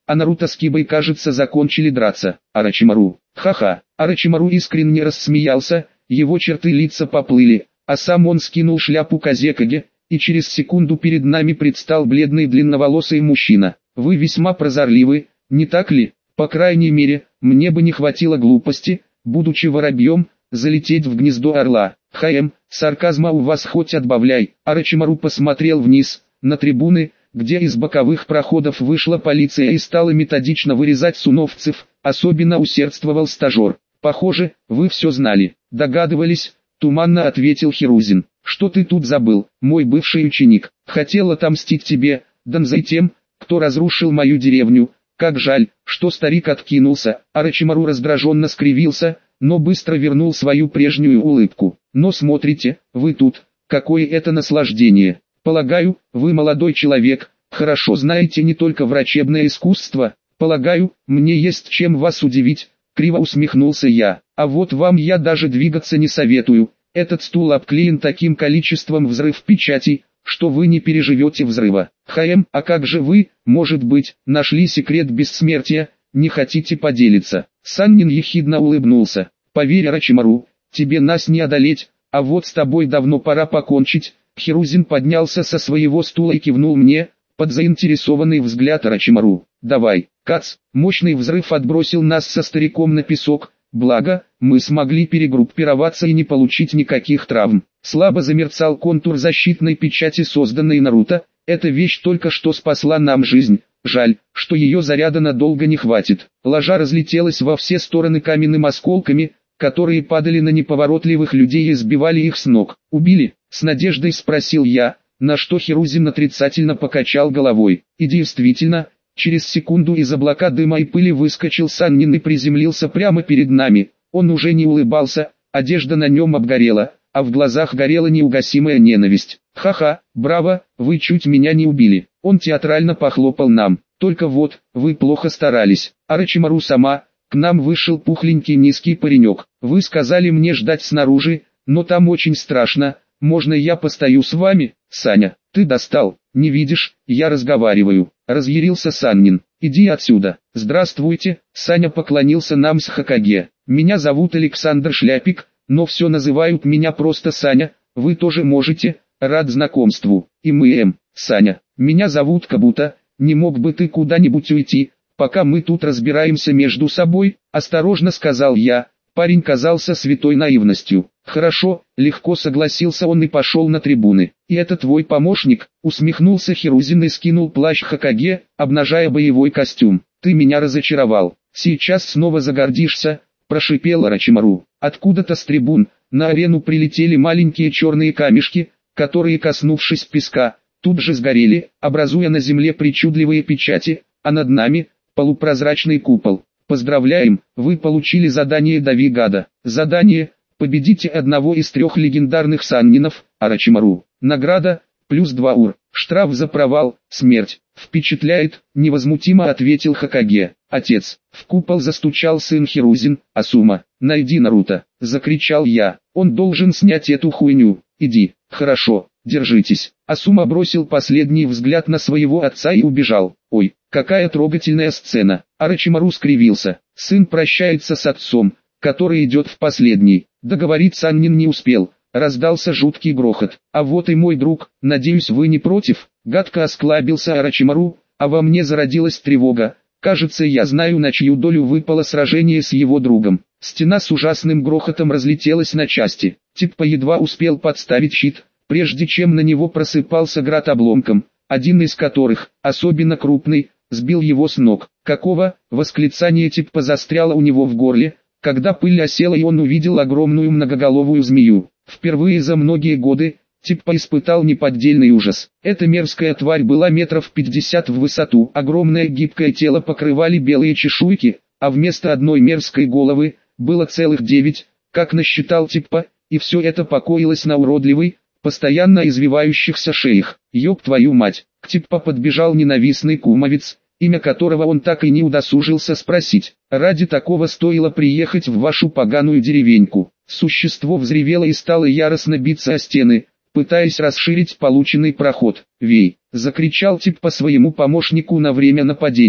а Наруто с Кибой, кажется, закончили драться. Орочимару. Ха-ха. Орочимару искренне рассмеялся, его черты лица поплыли, а сам он скинул шляпу Казекаге, и через секунду перед нами предстал бледный длинноволосый мужчина. Вы весьма прозорливы, не так ли? По крайней мере, мне бы не хватило глупости, будучи воробьем, залететь в гнездо орла. Хм, сарказма у вас хоть отбавляй. Орочимару посмотрел вниз, на трибуны, где из боковых проходов вышла полиция и стала методично вырезать суновцев, особенно усердствовал стажер. Похоже, вы все знали. Догадывались, туманно ответил Хирузин. Что ты тут забыл, мой бывший ученик? Хотел отомстить тебе, Данзай, тем, кто разрушил мою деревню. Как жаль, что старик откинулся. Орочимару раздраженно скривился, но быстро вернул свою прежнюю улыбку. Но смотрите, вы тут, какое это наслаждение. Полагаю, вы молодой человек, хорошо знаете не только врачебное искусство. Полагаю, мне есть чем вас удивить, криво усмехнулся я. А вот вам я даже двигаться не советую. Этот стул обклеен таким количеством взрыв-печатей, что вы не переживете взрыва. Хм, а как же вы, может быть, нашли секрет бессмертия, не хотите поделиться? Саннин ехидно улыбнулся. Поверь, Орочимару, тебе нас не одолеть, а вот с тобой давно пора покончить. Хирузин поднялся со своего стула и кивнул мне, под заинтересованный взгляд Орочимару. Давай, кац. Мощный взрыв отбросил нас со стариком на песок, благо, мы смогли перегруппироваться и не получить никаких травм. Слабо замерцал контур защитной печати, созданной Наруто. Эта вещь только что спасла нам жизнь. Жаль, что ее заряда надолго не хватит. Ложа разлетелась во все стороны каменными осколками, которые падали на неповоротливых людей и сбивали их с ног. «Убили?» — с надеждой спросил я, на что Хирузин отрицательно покачал головой. И действительно, через секунду из облака дыма и пыли выскочил Саннин и приземлился прямо перед нами. Он уже не улыбался, одежда на нем обгорела, а в глазах горела неугасимая ненависть. «Ха-ха, браво, вы чуть меня не убили». Он театрально похлопал нам. «Только вот, вы плохо старались. Орочимару сама». К нам вышел пухленький низкий паренек. «Вы сказали мне ждать снаружи, но там очень страшно. Можно я постою с вами?» «Саня, ты достал, не видишь, я разговариваю», — разъярился Саннин. «Иди отсюда». «Здравствуйте», — Саня поклонился нам с Хокаге. «Меня зовут Александр Шляпик, но все называют меня просто Саня. Вы тоже можете, рад знакомству». «И мы, М, Саня, меня зовут Кабута, не мог бы ты куда-нибудь уйти, пока мы тут разбираемся между собой?» — осторожно сказал я. Парень казался святой наивностью. «Хорошо», — легко согласился он и пошел на трибуны. «И это твой помощник?» — усмехнулся Хирузин и скинул плащ Хокаге, обнажая боевой костюм. «Ты меня разочаровал. Сейчас снова загордишься», — прошипел Орочимару. Откуда-то с трибун на арену прилетели маленькие черные камешки, которые, коснувшись песка, тут же сгорели, образуя на земле причудливые печати, а над нами — полупрозрачный купол. «Поздравляем, вы получили задание «Дави гада». Задание — победите одного из трех легендарных саннинов, Орочимару. Награда — плюс два ур. Штраф за провал — смерть. Впечатляет», — невозмутимо ответил Хокаге. «Отец». В купол застучал сын Хирузин. «Асума, найди Наруто», — закричал я. «Он должен снять эту хуйню. Иди». «Хорошо, держитесь». Асума бросил последний взгляд на своего отца и убежал. «Ой, какая трогательная сцена». Орочимару скривился. Сын прощается с отцом, который идет в последний. Договорить Саннин не успел. Раздался жуткий грохот. «А вот и мой друг, надеюсь, вы не против?» Гадко осклабился Орочимару, а во мне зародилась тревога. Кажется, я знаю, на чью долю выпало сражение с его другом. Стена с ужасным грохотом разлетелась на части. Типа едва успел подставить щит, прежде чем на него просыпался град обломком, один из которых, особенно крупный, сбил его с ног. «Какого?» — восклицание Типа застряло у него в горле, когда пыль осела и он увидел огромную многоголовую змею. Впервые за многие годы Типа испытал неподдельный ужас. Эта мерзкая тварь была метров пятьдесят в высоту. Огромное гибкое тело покрывали белые чешуйки, а вместо одной мерзкой головы было целых девять, как насчитал Типа, и все это покоилось на уродливой, постоянно извивающихся шеях. «Ёб твою мать!» К Типа подбежал ненавистный кумовец, имя которого он так и не удосужился спросить. «Ради такого стоило приехать в вашу поганую деревеньку». Существо взревело и стало яростно биться о стены, пытаясь расширить полученный проход. «Вей!» — закричал Типа своему помощнику на время нападения.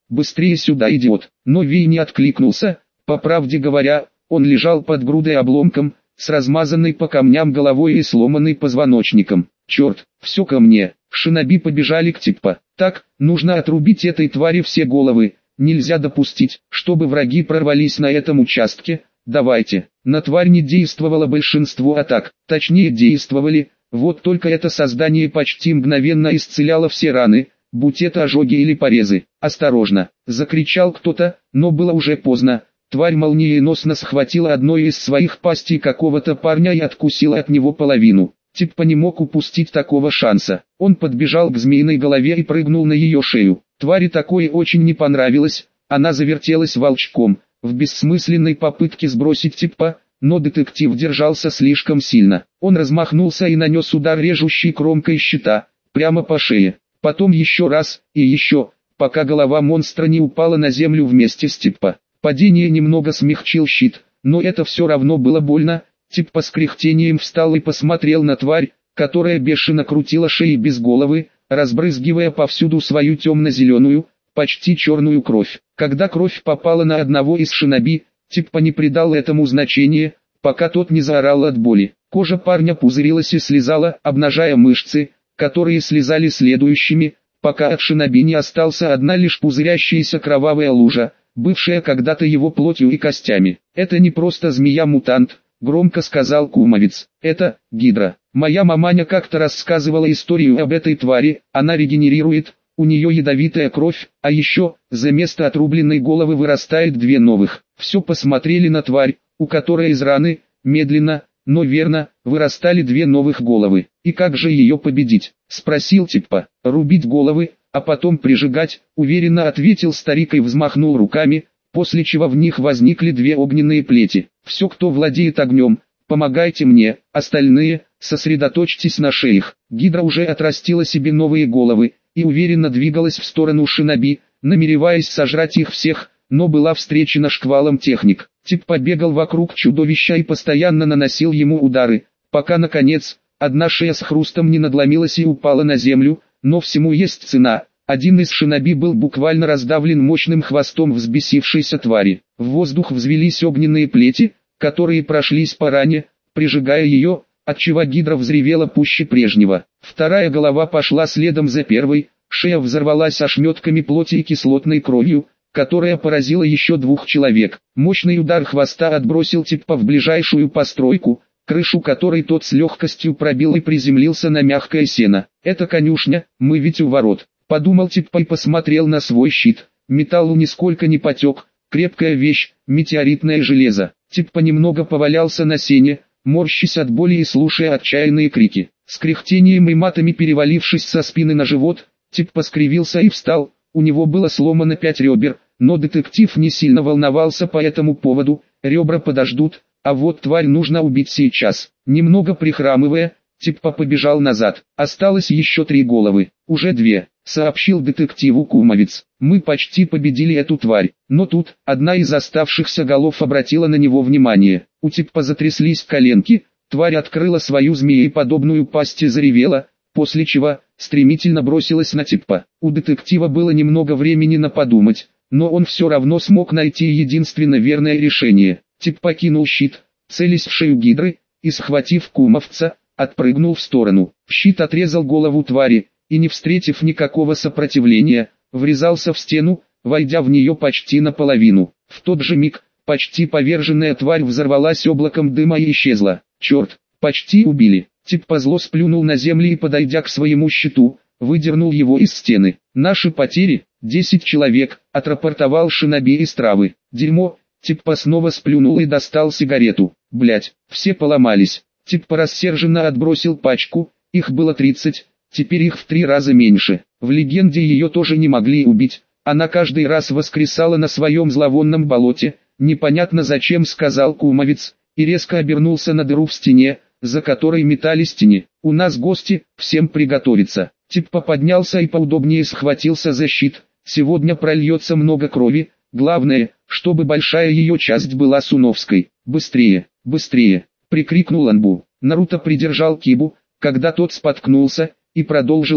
быстрее сюда, идиот. Но Вий не откликнулся, по правде говоря, он лежал под грудой обломком, с размазанной по камням головой и сломанной позвоночником. Черт, все ко мне. Шиноби побежали к Типпа. Так, нужно отрубить этой твари все головы. Нельзя допустить, чтобы враги прорвались на этом участке. Давайте. На тварь не действовало большинство атак, точнее действовали, вот только это создание почти мгновенно исцеляло все раны, будь это ожоги или порезы. «Осторожно!» — закричал кто-то, но было уже поздно. Тварь молниеносно схватила одной из своих пастей какого-то парня и откусила от него половину. Типпа не мог упустить такого шанса. Он подбежал к змеиной голове и прыгнул на ее шею. Твари такое очень не понравилось, она завертелась волчком, в бессмысленной попытке сбросить Типпа, но детектив держался слишком сильно. Он размахнулся и нанес удар режущей кромкой щита, прямо по шее. Потом еще раз, и еще, пока голова монстра не упала на землю вместе с Типпа. Падение немного смягчил щит, но это все равно было больно. Типпа с кряхтением встал и посмотрел на тварь, которая бешено крутила шеи без головы, разбрызгивая повсюду свою темно-зеленую, почти черную кровь. Когда кровь попала на одного из шиноби, Типпа не придал этому значения, пока тот не заорал от боли. Кожа парня пузырилась и слезала, обнажая мышцы, которые слезали следующими, пока от шиноби не остался одна лишь пузырящаяся кровавая лужа, бывшая когда-то его плотью и костями. «Это не просто змея-мутант», — громко сказал Кумовец. «Это гидра. Моя маманя как-то рассказывала историю об этой твари, она регенерирует, у нее ядовитая кровь, а еще, за место отрубленной головы вырастает две новых». Все посмотрели на тварь, у которой из раны, медленно, но верно, вырастали две новых головы. «И как же ее победить?» — спросил Типпа. «Рубить головы, а потом прижигать», — уверенно ответил старик и взмахнул руками, после чего в них возникли две огненные плети. «Все, кто владеет огнем, помогайте мне, остальные, сосредоточьтесь на шеях». Гидра уже отрастила себе новые головы, и уверенно двигалась в сторону шиноби, намереваясь сожрать их всех, но была встречена шквалом техник. Типпа бегал вокруг чудовища и постоянно наносил ему удары, пока наконец, одна шея с хрустом не надломилась и упала на землю, но всему есть цена. Один из шиноби был буквально раздавлен мощным хвостом взбесившейся твари. В воздух взвелись огненные плети, которые прошлись по ране, прижигая ее, отчего гидра взревела пуще прежнего. Вторая голова пошла следом за первой, шея взорвалась ошметками плоти и кислотной кровью, которая поразила еще двух человек. Мощный удар хвоста отбросил Типпа в ближайшую постройку, крышу которой тот с легкостью пробил и приземлился на мягкое сено. «Это конюшня, мы ведь у ворот», — подумал Типпа и посмотрел на свой щит. Металлу нисколько не потек, крепкая вещь, метеоритное железо. Типпа немного повалялся на сене, морщась от боли и слушая отчаянные крики. С кряхтением и матами перевалившись со спины на живот, Типпа скривился и встал. У него было сломано пять ребер, но детектив не сильно волновался по этому поводу, ребра подождут, а вот тварь нужно убить сейчас. Немного прихрамывая, Типпа побежал назад. Осталось еще три головы, уже две, сообщил детективу Кумовец. Мы почти победили эту тварь, но тут, одна из оставшихся голов обратила на него внимание. У Типпа затряслись коленки, тварь открыла свою змееподобную пасть и заревела, после чего стремительно бросилась на Типпа. У детектива было немного времени на подумать, но он все равно смог найти единственно верное решение. Типпа кинул щит, целясь в шею гидры, и, схватив Кумовца, отпрыгнул в сторону. Щит отрезал голову твари, и не встретив никакого сопротивления, врезался в стену, войдя в нее почти наполовину. В тот же миг, почти поверженная тварь взорвалась облаком дыма и исчезла. «Черт, почти убили!» Типпа зло сплюнул на землю и, подойдя к своему щиту, выдернул его из стены. «Наши потери, десять человек», — отрапортовал шиноби из травы. «Дерьмо!» Типпа снова сплюнул и достал сигарету. «Блядь, все поломались». Типпа рассерженно отбросил пачку, их было тридцать, теперь их в три раза меньше. В легенде ее тоже не могли убить, она каждый раз воскресала на своем зловонном болоте, непонятно зачем, сказал Кумовец, и резко обернулся на дыру в стене, за которой метались тени. «У нас гости, всем приготовиться». Типпа поднялся и поудобнее схватился за щит. «Сегодня прольется много крови, главное, чтобы большая ее часть была суновской». «Быстрее, быстрее!» — прикрикнул Анбу. Наруто придержал Кибу, когда тот споткнулся, и продолжил бег.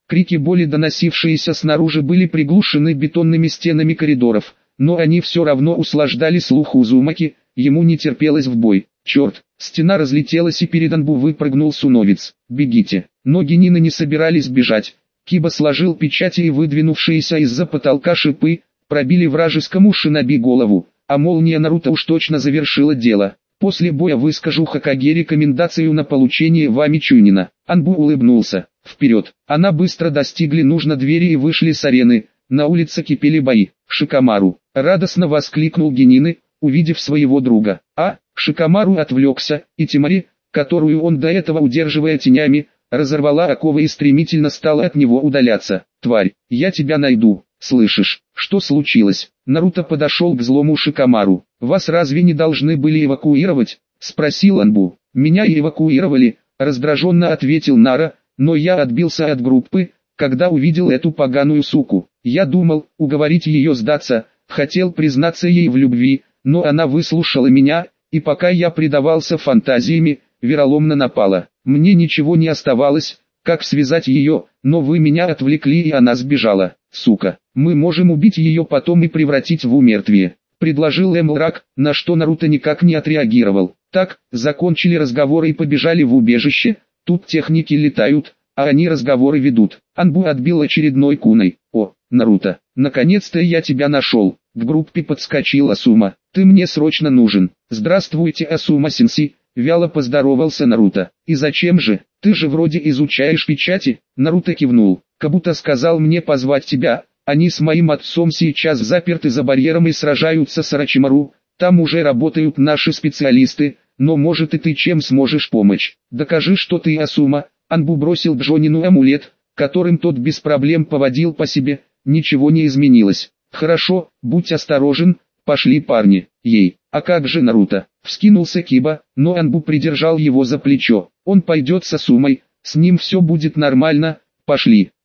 Крики боли, доносившиеся снаружи, были приглушены бетонными стенами коридоров, но они все равно услаждали слух Узумаки, ему не терпелось в бой. Черт, стена разлетелась и перед Анбу выпрыгнул Суновец. «Бегите!» Ноги Нины не собирались бежать. Киба сложил печати, и выдвинувшиеся из-за потолка шипы пробили вражескому шиноби голову, а молния Наруто уж точно завершила дело. «После боя выскажу Хокаге рекомендацию на получение вами Чунина». Анбу улыбнулся. «Вперед!» Она быстро достигли нужной двери и вышли с арены. На улице кипели бои. «Шикамару!» радостно воскликнул Генины, увидев своего друга. А, Шикамару отвлекся, и Тимари, которую он до этого удерживая тенями, разорвала оковы и стремительно стала от него удаляться. «Тварь, я тебя найду, слышишь, что случилось?» Наруто подошел к злому Шикамару. «Вас разве не должны были эвакуировать?» — спросил Анбу. «Меня и эвакуировали», — раздраженно ответил Нара, «но я отбился от группы, когда увидел эту поганую суку. Я думал, уговорить ее сдаться, хотел признаться ей в любви, но она выслушала меня, и пока я предавался фантазиями, вероломно напала. Мне ничего не оставалось, как связать ее, но вы меня отвлекли, и она сбежала. Сука, мы можем убить ее потом и превратить в умертвие», — предложил Эмлрак, на что Наруто никак не отреагировал. Так, закончили разговоры и побежали в убежище. Тут техники летают, а они разговоры ведут. Анбу отбил очередной куной. «О, Наруто, наконец-то я тебя нашел!» К группе подскочил Асума. «Ты мне срочно нужен». «Здравствуйте, Асума-сенси», — вяло поздоровался Наруто. «И зачем же? Ты же вроде изучаешь печати». Наруто кивнул. «Кабуто сказал мне позвать тебя. Они с моим отцом сейчас заперты за барьером и сражаются с Орочимару. Там уже работают наши специалисты, но может и ты чем сможешь помочь. Докажи, что ты Асума». Анбу бросил Джонину амулет, которым тот без проблем поводил по себе. Ничего не изменилось. «Хорошо, будь осторожен, пошли парни». «Ей, а как же Наруто?» Вскинулся Киба, но Анбу придержал его за плечо. «Он пойдет с Асумой, с ним все будет нормально, пошли».